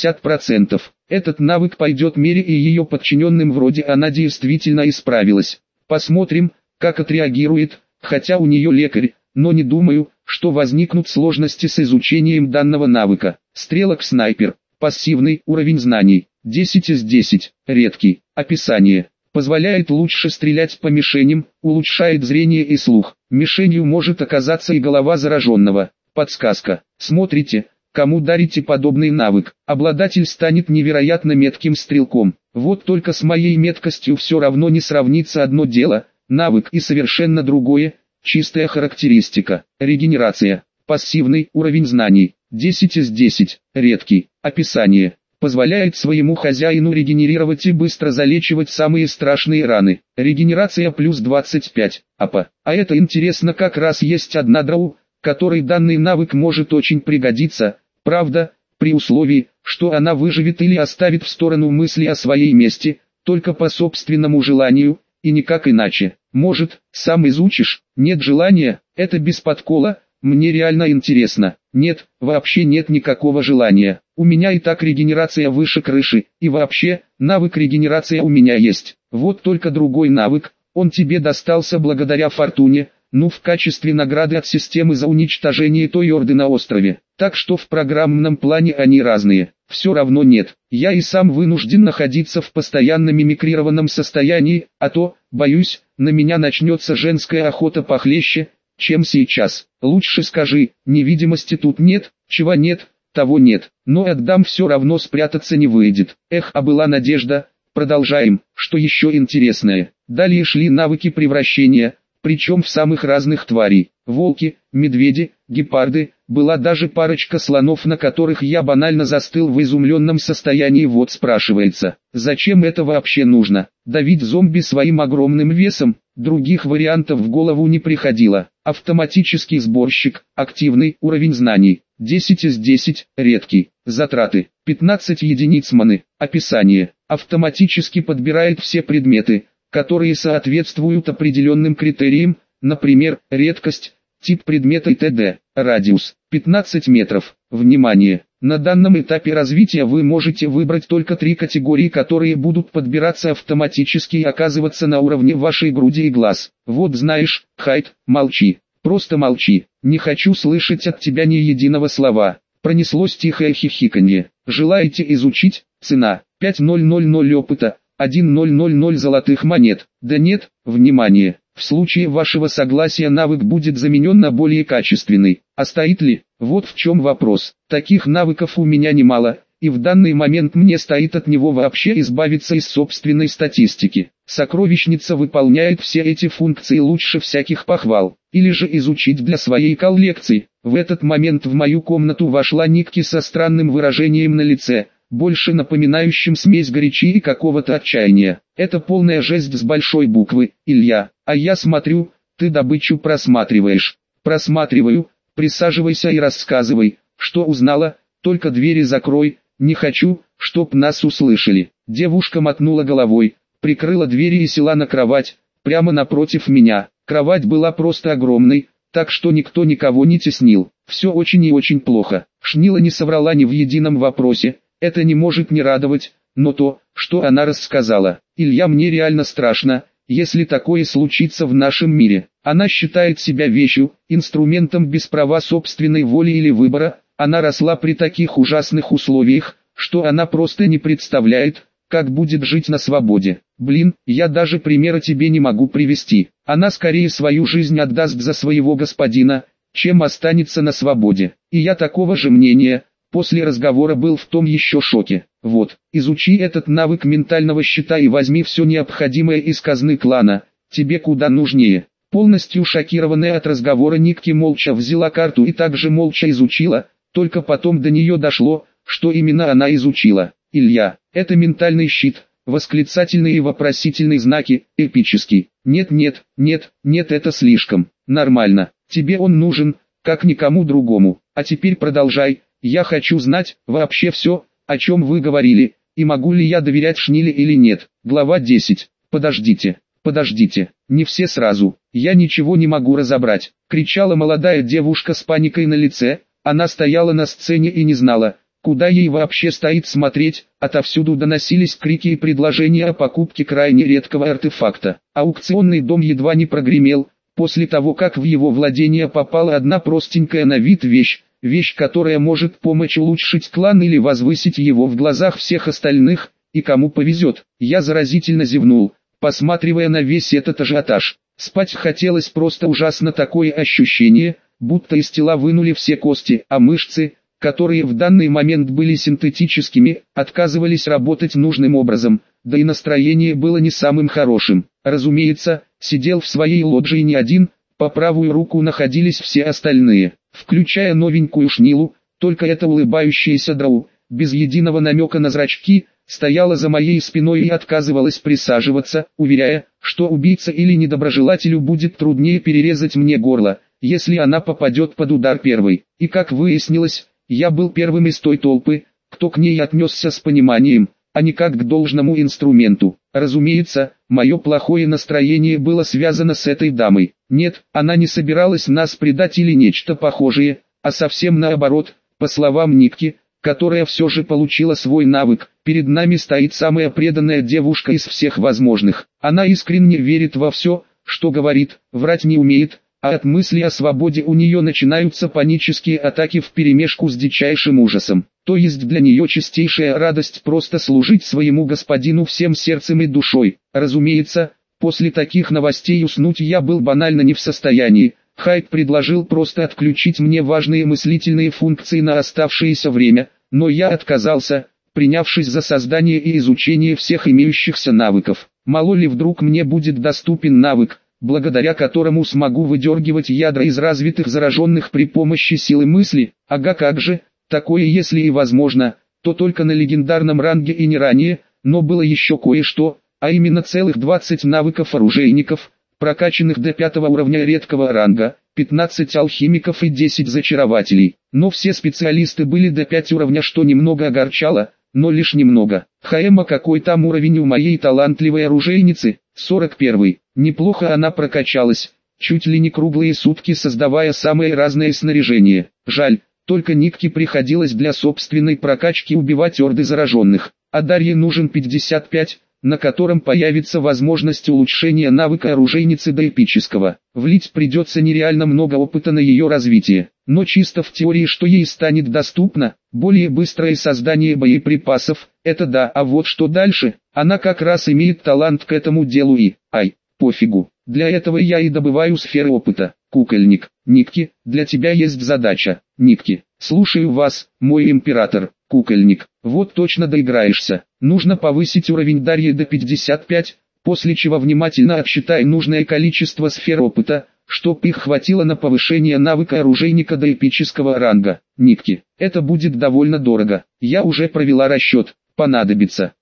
50%. Этот навык пойдет Мере и ее подчиненным, вроде она действительно исправилась. Посмотрим, как отреагирует, хотя у нее лекарь, но не думаю, что возникнут сложности с изучением данного навыка. Стрелок-снайпер. Пассивный уровень знаний. 10 из 10. Редкий. Описание. Позволяет лучше стрелять по мишеням, улучшает зрение и слух. Мишенью может оказаться и голова зараженного. Подсказка. Смотрите, кому дарите подобный навык. Обладатель станет невероятно метким стрелком. Вот только с моей меткостью все равно не сравнится. Одно дело, навык, и совершенно другое, чистая характеристика. Регенерация. Пассивный уровень знаний. 10 из 10. Редкий. Описание. Позволяет своему хозяину регенерировать и быстро залечивать самые страшные раны. Регенерация плюс 25 АП. А это интересно, как раз есть одна Драу, которой данный навык может очень пригодиться, правда, при условии, что она выживет или оставит в сторону мысли о своей мести, только по собственному желанию, и никак иначе. Может, сам изучишь? Нет желания? Это без подкола? Мне реально интересно. Нет, вообще нет никакого желания. У меня и так регенерация выше крыши, и вообще, навык регенерация у меня есть. Вот только другой навык, он тебе достался благодаря фортуне, ну в качестве награды от системы за уничтожение той орды на острове. Так что в программном плане они разные. Все равно нет. Я и сам вынужден находиться в постоянно мимикрированном состоянии, а то, боюсь, на меня начнется женская охота похлеще, чем сейчас. Лучше скажи, невидимости тут нет, чего нет, того нет, но отдам все равно спрятаться не выйдет. Эх, а была надежда. Продолжаем, что еще интересное. Далее шли навыки превращения, причем в самых разных тварей. Волки, медведи, гепарды, была даже парочка слонов, на которых я банально застыл в изумленном состоянии. Вот спрашивается, зачем это вообще нужно? Давить зомби своим огромным весом? Других вариантов в голову не приходило. Автоматический сборщик, активный уровень знаний, 10 из 10, редкий, затраты, 15 единиц маны. Описание, автоматически подбирает все предметы, которые соответствуют определенным критериям, например, редкость, тип предмета и т.д. Радиус 15 метров. Внимание! На данном этапе развития вы можете выбрать только 3 категории, которые будут подбираться автоматически и оказываться на уровне вашей груди и глаз. Вот знаешь, Хайд, молчи. Просто молчи. Не хочу слышать от тебя ни единого слова. Пронеслось тихое хихиканье. Желаете изучить? Цена 5000 опыта. 1000 золотых монет. Да нет, внимание, В случае вашего согласия навык будет заменен на более качественный. А стоит ли? Вот в чем вопрос. Таких навыков у меня немало, и в данный момент мне стоит от него вообще избавиться из собственной статистики. Сокровищница выполняет все эти функции лучше всяких похвал. Или же изучить для своей коллекции. В этот момент в мою комнату вошла Никки со странным выражением на лице, больше напоминающим смесь горечи и какого-то отчаяния. Это полная жесть с большой буквы, Илья. А я смотрю, ты добычу просматриваешь. Просматриваю, присаживайся и рассказывай, что узнала, только двери закрой, не хочу, чтоб нас услышали. Девушка мотнула головой, прикрыла двери и села на кровать, прямо напротив меня. Кровать была просто огромной, так что никто никого не теснил. Все очень и очень плохо. Шнила не соврала ни в едином вопросе, это не может не радовать, но то, что она рассказала. Илья, мне реально страшно, если такое случится в нашем мире. Она считает себя вещью, инструментом без права собственной воли или выбора. Она росла при таких ужасных условиях, что она просто не представляет, как будет жить на свободе. Блин, я даже примера тебе не могу привести. Она скорее свою жизнь отдаст за своего господина, чем останется на свободе. И я такого же мнения. После разговора был в том еще шоке. Вот, изучи этот навык ментального щита и возьми все необходимое из казны клана, тебе куда нужнее. Полностью шокированная от разговора Никки молча взяла карту и также молча изучила, только потом до нее дошло, что именно она изучила. Илья, это ментальный щит, восклицательные и вопросительные знаки, эпический. Нет, нет, нет, нет, это слишком. Нормально, тебе он нужен, как никому другому. А теперь продолжай. Я хочу знать вообще все, о чем вы говорили, и могу ли я доверять Шниле или нет. Глава 10. Подождите, не все сразу, я ничего не могу разобрать, кричала молодая девушка с паникой на лице. Она стояла на сцене и не знала, куда ей вообще стоит смотреть. Отовсюду доносились крики и предложения о покупке крайне редкого артефакта. Аукционный дом едва не прогремел, после того как в его владение попала одна простенькая на вид вещь, которая может помочь улучшить клан или возвысить его в глазах всех остальных, и кому повезет. Я заразительно зевнул, посматривая на весь этот ажиотаж. Спать хотелось просто ужасно, такое ощущение, будто из тела вынули все кости, а мышцы, которые в данный момент были синтетическими, отказывались работать нужным образом, да и настроение было не самым хорошим. Разумеется, сидел в своей лоджии не один, по правую руку находились все остальные, включая новенькую Шнилу, только эта улыбающаяся драу, без единого намека на зрачки, стояла за моей спиной и отказывалась присаживаться, уверяя, что убийце или недоброжелателю будет труднее перерезать мне горло, если она попадет под удар первой. И как выяснилось, я был первым из той толпы, кто к ней отнесся с пониманием, а не как к должному инструменту. Разумеется, мое плохое настроение было связано с этой дамой. Нет, она не собиралась нас предать или нечто похожее, а совсем наоборот, по словам Никки, которая все же получила свой навык, перед нами стоит самая преданная девушка из всех возможных. Она искренне верит во все, что говорит, врать не умеет, а от мысли о свободе у нее начинаются панические атаки вперемешку с дичайшим ужасом. То есть для нее чистейшая радость просто служить своему господину всем сердцем и душой. Разумеется, после таких новостей уснуть я был банально не в состоянии. Хайд предложил просто отключить мне важные мыслительные функции на оставшееся время, но я отказался, принявшись за создание и изучение всех имеющихся навыков. Мало ли вдруг мне будет доступен навык, благодаря которому смогу выдергивать ядра из развитых зараженных при помощи силы мысли. Ага, как же, такое если и возможно, то только на легендарном ранге и не ранее, но было еще кое-что, а именно целых 20 навыков оружейников, прокачанных до 5 уровня редкого ранга, 15 алхимиков и 10 зачарователей. Но все специалисты были до 5 уровня, что немного огорчало, но лишь немного. А какой там уровень у моей талантливой оружейницы? 41. Неплохо она прокачалась, чуть ли не круглые сутки создавая самое разное снаряжение. Жаль, только Никке приходилось для собственной прокачки убивать орды зараженных. А Дарье нужен 55, на котором появится возможность улучшения навыка оружейницы до эпического. Влить придется нереально много опыта на ее развитие, но чисто в теории, что ей станет доступно, более быстрое создание боеприпасов, это да, а вот что дальше, она как раз имеет талант к этому делу и, пофигу, Для этого я и добываю сферы опыта. Кукольник. Никки, для тебя есть задача. Никки. Слушаю вас, мой император. Кукольник. Вот точно доиграешься. Нужно повысить уровень Дарьи до 55, после чего внимательно отсчитай нужное количество сфер опыта, чтоб их хватило на повышение навыка оружейника до эпического ранга. Никки. Это будет довольно дорого. Я уже провела расчет. Понадобится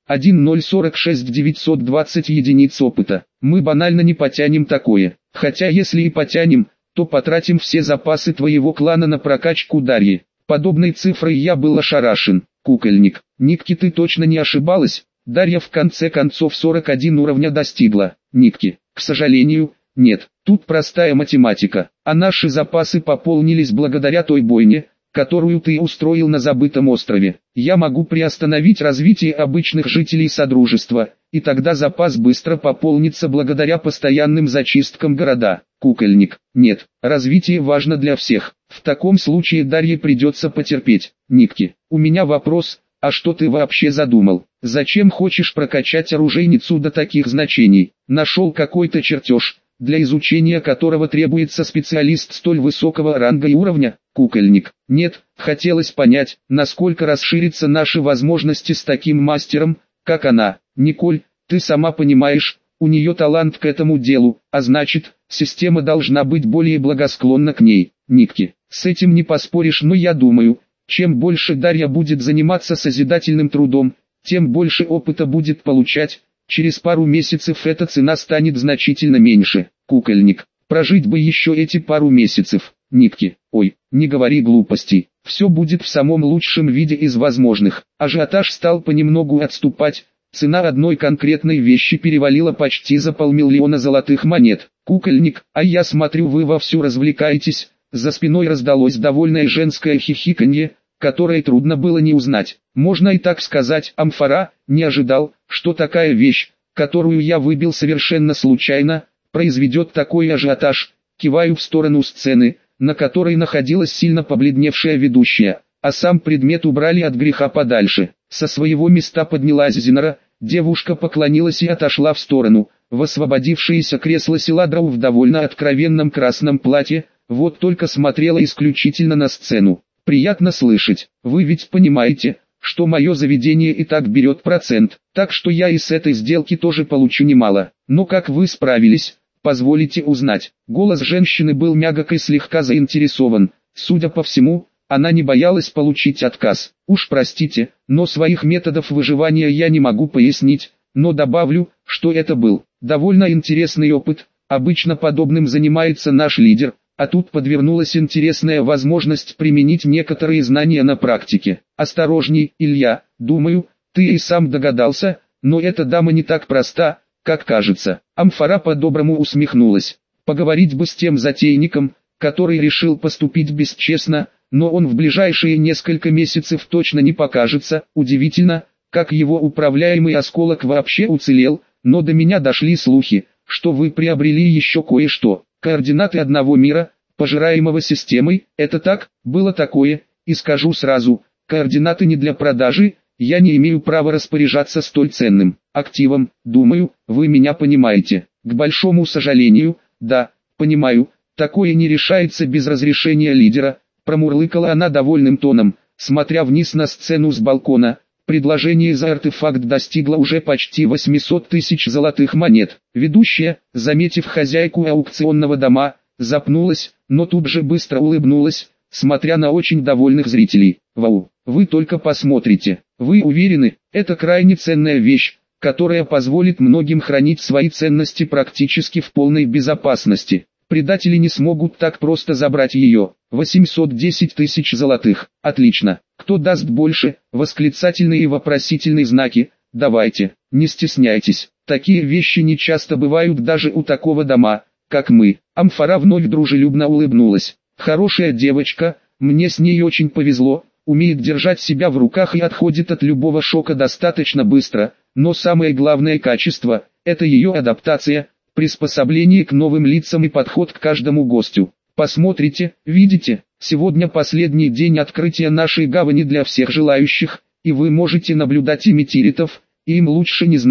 1,046 920 единиц опыта. Мы банально не потянем такое. Хотя если и потянем, то потратим все запасы твоего клана на прокачку Дарьи. Подобной цифрой я был ошарашен. Кукольник. Никки, ты точно не ошибалась? Дарья в конце концов 41 уровня достигла. Никки. К сожалению, нет. Тут простая математика. А наши запасы пополнились благодаря той бойне, которую ты устроил на забытом острове. Я могу приостановить развитие обычных жителей Содружества, и тогда запас быстро пополнится благодаря постоянным зачисткам города. Кукольник. Нет, развитие важно для всех. В таком случае Дарье придется потерпеть. Никки. У меня вопрос, а что ты вообще задумал? Зачем хочешь прокачать оружейницу до таких значений? Нашел какой-то чертеж, для изучения которого требуется специалист столь высокого ранга и уровня? Кукольник. Нет, хотелось понять, насколько расширятся наши возможности с таким мастером, как она. Николь, ты сама понимаешь, у нее талант к этому делу, а значит, система должна быть более благосклонна к ней. Никки. С этим не поспоришь, но я думаю, чем больше Дарья будет заниматься созидательным трудом, тем больше опыта будет получать. Через пару месяцев эта цена станет значительно меньше. Кукольник. Прожить бы еще эти пару месяцев. Никки. Ой, не говори глупостей. Все будет в самом лучшем виде из возможных. Ажиотаж стал понемногу отступать. Цена одной конкретной вещи перевалила почти за 500 000 золотых монет. Кукольник, а я смотрю, вы вовсю развлекаетесь. За спиной раздалось довольное женское хихиканье, которое трудно было не узнать. Можно и так сказать, Амфора, не ожидал, что такая вещь, которую я выбил совершенно случайно, произведет такой ажиотаж. Киваю в сторону сцены, на которой находилась сильно побледневшая ведущая, а сам предмет убрали от греха подальше. Со своего места поднялась Зинора, девушка поклонилась и отошла в сторону. В освободившееся кресло села Драу в довольно откровенном красном платье, вот только смотрела исключительно на сцену. Приятно слышать, вы ведь понимаете, что мое заведение и так берет процент, так что я и с этой сделки тоже получу немало. Но как вы справились, позволите узнать? Голос женщины был мягок и слегка заинтересован. Судя по всему, она не боялась получить отказ. Уж простите, но своих методов выживания я не могу пояснить, но добавлю, что это был довольно интересный опыт. Обычно подобным занимается наш лидер, а тут подвернулась интересная возможность применить некоторые знания на практике. Осторожней, Илья, думаю, ты и сам догадался, но эта дама не так проста, как кажется. Амфора по-доброму усмехнулась. Поговорить бы с тем затейником, который решил поступить бесчестно, но он в ближайшие несколько месяцев точно не покажется. Удивительно, как его управляемый осколок вообще уцелел, но до меня дошли слухи, что вы приобрели еще кое-что. Координаты одного мира, пожираемого системой, это так, было такое, и скажу сразу, координаты не для продажи, я не имею права распоряжаться столь ценным активом, думаю, вы меня понимаете. К большому сожалению, да, понимаю, такое не решается без разрешения лидера, промурлыкала она довольным тоном, смотря вниз на сцену с балкона. Предложение за артефакт достигло уже почти 800 000 золотых монет. Ведущая, заметив хозяйку аукционного дома, запнулась, но тут же быстро улыбнулась, смотря на очень довольных зрителей. Вау, вы только посмотрите, вы уверены, это крайне ценная вещь, которая позволит многим хранить свои ценности практически в полной безопасности. Предатели не смогут так просто забрать ее. 810 000 золотых. Отлично. Кто даст больше? Восклицательные и вопросительные знаки. Давайте, не стесняйтесь. Такие вещи не часто бывают даже у такого дома, как мы. Амфора вновь дружелюбно улыбнулась. Хорошая девочка, мне с ней очень повезло, умеет держать себя в руках и отходит от любого шока достаточно быстро, но самое главное качество – это ее адаптация, приспособление к новым лицам и подход к каждому гостю. Посмотрите, видите, сегодня последний день открытия нашей гавани для всех желающих, и вы можете наблюдать имитиритов, и им лучше не знать,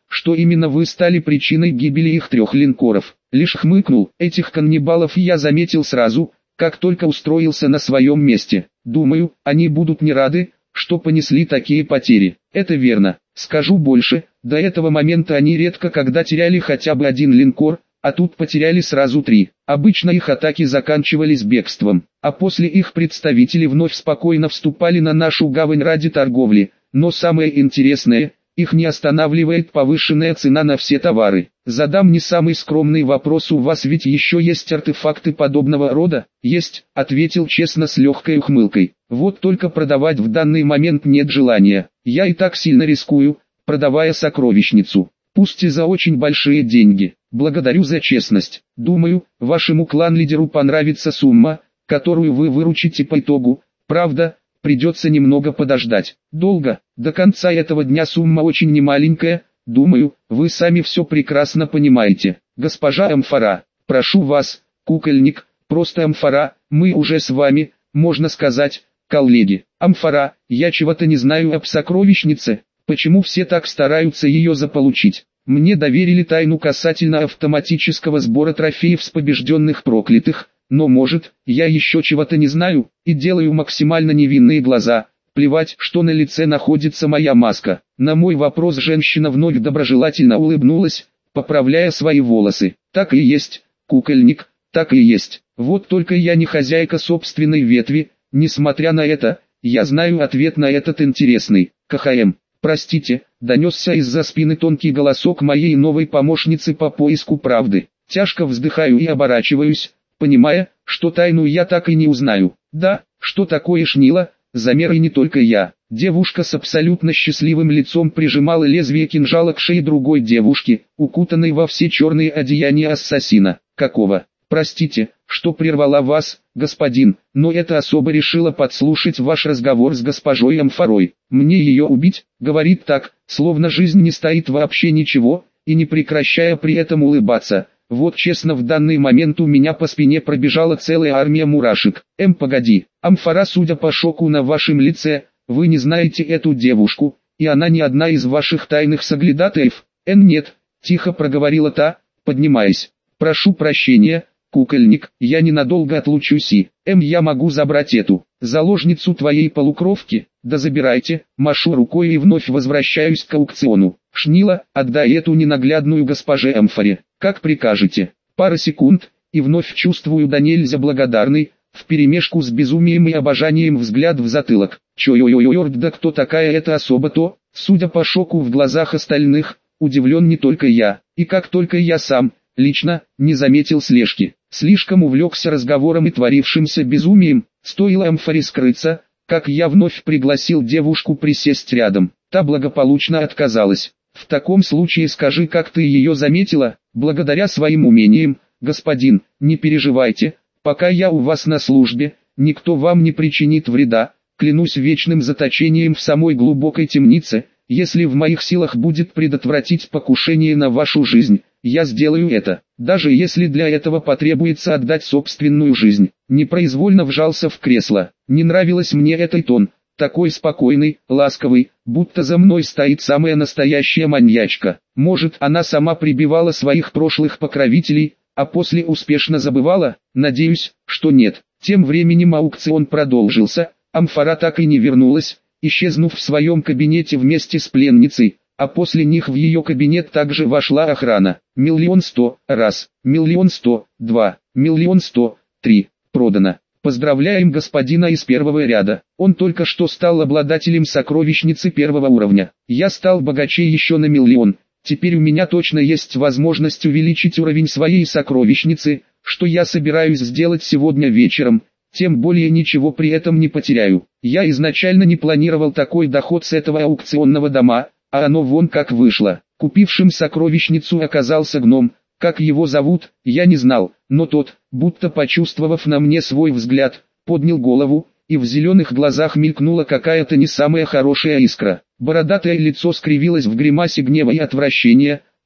что именно вы стали причиной гибели их 3 линкоров. Лишь хмыкнул, этих каннибалов я заметил сразу, как только устроился на своем месте. Думаю, они будут не рады, что понесли такие потери. Это верно. Скажу больше, до этого момента они редко когда теряли хотя бы 1 линкор, а тут потеряли сразу 3. Обычно их атаки заканчивались бегством, а после их представители вновь спокойно вступали на нашу гавань ради торговли. Но самое интересное, их не останавливает повышенная цена на все товары. Задам не самый скромный вопрос: у вас ведь еще есть артефакты подобного рода? Есть, ответил честно с легкой ухмылкой. Вот только продавать в данный момент нет желания. Я и так сильно рискую, продавая сокровищницу. Пусть и за очень большие деньги. Благодарю за честность. Думаю, вашему клан-лидеру понравится сумма, которую вы выручите по итогу. Правда, придется немного подождать. Долго, до конца этого дня сумма очень немаленькая. Думаю, вы сами все прекрасно понимаете. Госпожа Амфора, прошу вас, кукольник, просто Амфора, мы уже с вами, можно сказать, коллеги. Амфора, я чего-то не знаю об сокровищнице. Почему все так стараются ее заполучить? Мне доверили тайну касательно автоматического сбора трофеев с побежденных проклятых, но может, я еще чего-то не знаю, и делаю максимально невинные глаза. Плевать, что на лице находится моя маска. На мой вопрос женщина вновь доброжелательно улыбнулась, поправляя свои волосы. Так и есть, кукольник, так и есть. Вот только я не хозяйка собственной ветви. Несмотря на это, я знаю ответ на этот интересный. КХМ. Простите, донесся из-за спины тонкий голосок моей новой помощницы по поиску правды. Тяжко вздыхаю и оборачиваюсь, понимая, что тайну я так и не узнаю. Да, что такое шнила, замер и не только я. Девушка с абсолютно счастливым лицом прижимала лезвие кинжала к шее другой девушки, укутанной во все черные одеяния ассасина. Какого? Простите, что прервала вас, господин, но эта особа решила подслушать ваш разговор с госпожой Амфорой. Мне ее убить, говорит так, словно жизнь не стоит вообще ничего, и не прекращая при этом улыбаться. Вот честно, в данный момент у меня по спине пробежала целая армия мурашек. Погоди, Амфора, судя по шоку на вашем лице, вы не знаете эту девушку, и она не одна из ваших тайных соглядатаев? Нет, тихо проговорила та, поднимаясь. Прошу прощения, кукольник, я ненадолго отлучусь и... я могу забрать эту заложницу твоей полукровки? Да забирайте, машу рукой и вновь возвращаюсь к аукциону. Шнила, отдай эту ненаглядную госпоже Амфоре, как прикажете. Пара секунд, и вновь чувствую да нельзя благодарный, вперемешку с безумием и обожанием взгляд в затылок. Чой-ой-ой-ой, да кто такая эта особа-то? Судя по шоку в глазах остальных, удивлен не только я, и как только я сам, лично, не заметил слежки. Слишком увлекся разговором и творившимся безумием. Стоило Амфоре скрыться, как я вновь пригласил девушку присесть рядом. Та благополучно отказалась. В таком случае скажи, как ты ее заметила? Благодаря своим умениям, господин, не переживайте, пока я у вас на службе, никто вам не причинит вреда. Клянусь вечным заточением в самой глубокой темнице, если в моих силах будет предотвратить покушение на вашу жизнь. Я сделаю это, даже если для этого потребуется отдать собственную жизнь. Непроизвольно вжался в кресло. Не нравилось мне этот тон, такой спокойный, ласковый, будто за мной стоит самая настоящая маньячка. Может, она сама прибивала своих прошлых покровителей, а после успешно забывала? Надеюсь, что нет. Тем временем аукцион продолжился, Амфора так и не вернулась, исчезнув в своем кабинете вместе с пленницей. А после них в ее кабинет также вошла охрана. 1 100 000, раз, 1 100 000, 2, 1 100 000, 3, продано. Поздравляем господина из первого ряда. Он только что стал обладателем сокровищницы первого уровня. Я стал богаче еще на 1 000 000. Теперь у меня точно есть возможность увеличить уровень своей сокровищницы, что я собираюсь сделать сегодня вечером. Тем более ничего при этом не потеряю. Я изначально не планировал такой доход с этого аукционного дома. А оно вон как вышло. Купившим сокровищницу оказался гном. Как его зовут, я не знал, но тот, будто почувствовав на мне свой взгляд, поднял голову, и в зеленых глазах мелькнула какая-то не самая хорошая искра. Бородатое лицо скривилось в гримасе гнева и отвращения,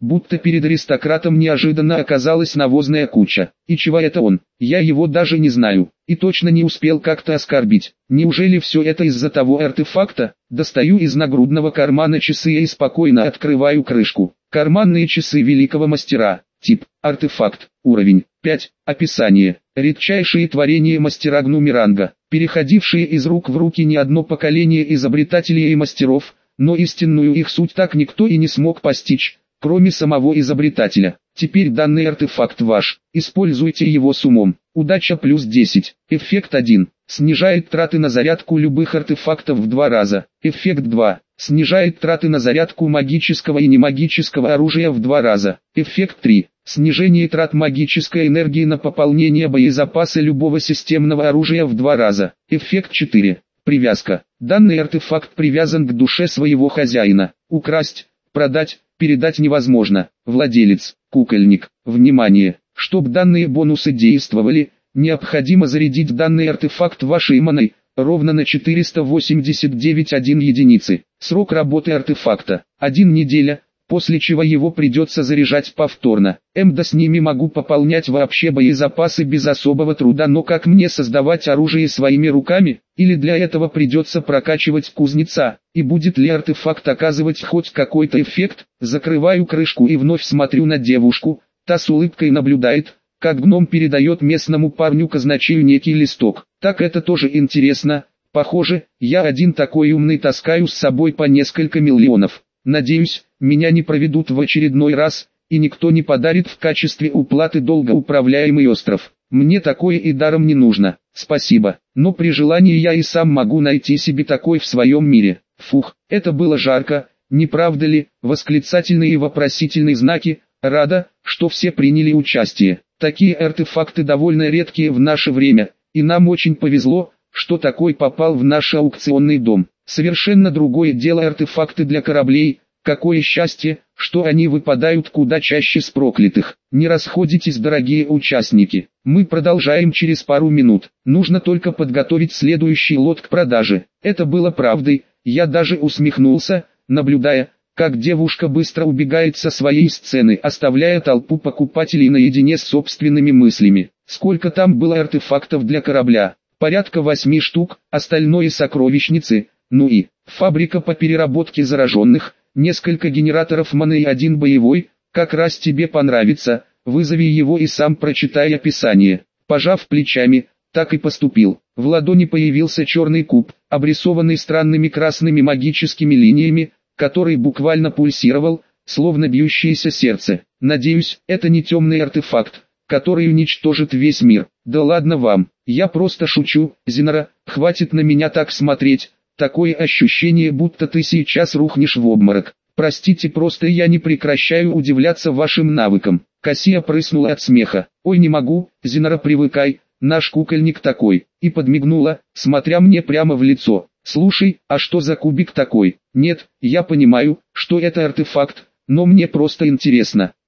будто перед аристократом неожиданно оказалась навозная куча. И чего это он? Я его даже не знаю. И точно не успел как-то оскорбить. Неужели все это из-за того артефакта? Достаю из нагрудного кармана часы и спокойно открываю крышку. Карманные часы великого мастера. Тип. Артефакт. Уровень. 5. Описание. Редчайшие творения мастера Гнумеранга, переходившие из рук в руки не одно поколение изобретателей и мастеров, но истинную их суть так никто и не смог постичь, кроме самого изобретателя. Теперь данный артефакт ваш, используйте его с умом. Удача плюс 10. Эффект 1. Снижает траты на зарядку любых артефактов в 2 раза. Эффект 2. Снижает траты на зарядку магического и немагического оружия в 2 раза. Эффект 3. Снижение трат магической энергии на пополнение боезапаса любого системного оружия в 2 раза. Эффект 4. Привязка. Данный артефакт привязан к душе своего хозяина. Украсть, продать, передать невозможно. Владелец, кукольник. Внимание! Чтобы данные бонусы действовали, необходимо зарядить данный артефакт вашей маной, ровно на 489,1 единицы. Срок работы артефакта – 1 неделя, после чего его придется заряжать повторно. Да с ними могу пополнять вообще боезапасы без особого труда, но как мне создавать оружие своими руками? Или для этого придется прокачивать кузнеца? И будет ли артефакт оказывать хоть какой-то эффект? Закрываю крышку и вновь смотрю на девушку, та с улыбкой наблюдает, как гном передает местному парню-казначею некий листок. Так это тоже интересно. Похоже, я один такой умный таскаю с собой по несколько миллионов. Надеюсь, меня не проведут в очередной раз, и никто не подарит в качестве уплаты долга управляемый остров. Мне такое и даром не нужно, спасибо. Но при желании я и сам могу найти себе такой в своем мире. Фух, это было жарко, не правда ли? Восклицательные и вопросительные знаки. Рада, что все приняли участие. Такие артефакты довольно редкие в наше время, и нам очень повезло, что такой попал в наш аукционный дом. Совершенно другое дело артефакты для кораблей. Какое счастье, что они выпадают куда чаще с проклятых. Не расходитесь, дорогие участники. Мы продолжаем через пару минут. Нужно только подготовить следующий лот к продаже. Это было правдой. Я даже усмехнулся, наблюдая, как девушка быстро убегает со своей сцены, оставляя толпу покупателей наедине с собственными мыслями. Сколько там было артефактов для корабля? Порядка 8 штук, остальное сокровищницы. Ну и фабрика по переработке зараженных, несколько генераторов маны и 1 боевой. Как раз тебе понравится, вызови его и сам прочитай описание. Пожав плечами, так и поступил. В ладони появился черный куб, обрисованный странными красными магическими линиями, который буквально пульсировал, словно бьющееся сердце. Надеюсь, это не темный артефакт, который уничтожит весь мир. Да ладно вам, я просто шучу, Зинара, хватит на меня так смотреть. Такое ощущение, будто ты сейчас рухнешь в обморок. Простите, просто я не прекращаю удивляться вашим навыкам. Кассия прыснула от смеха. Ой, не могу, Зинара, привыкай, наш кукольник такой. И подмигнула, смотря мне прямо в лицо. Слушай, а что за кубик такой? Нет, я понимаю, что это артефакт, но мне просто интересно.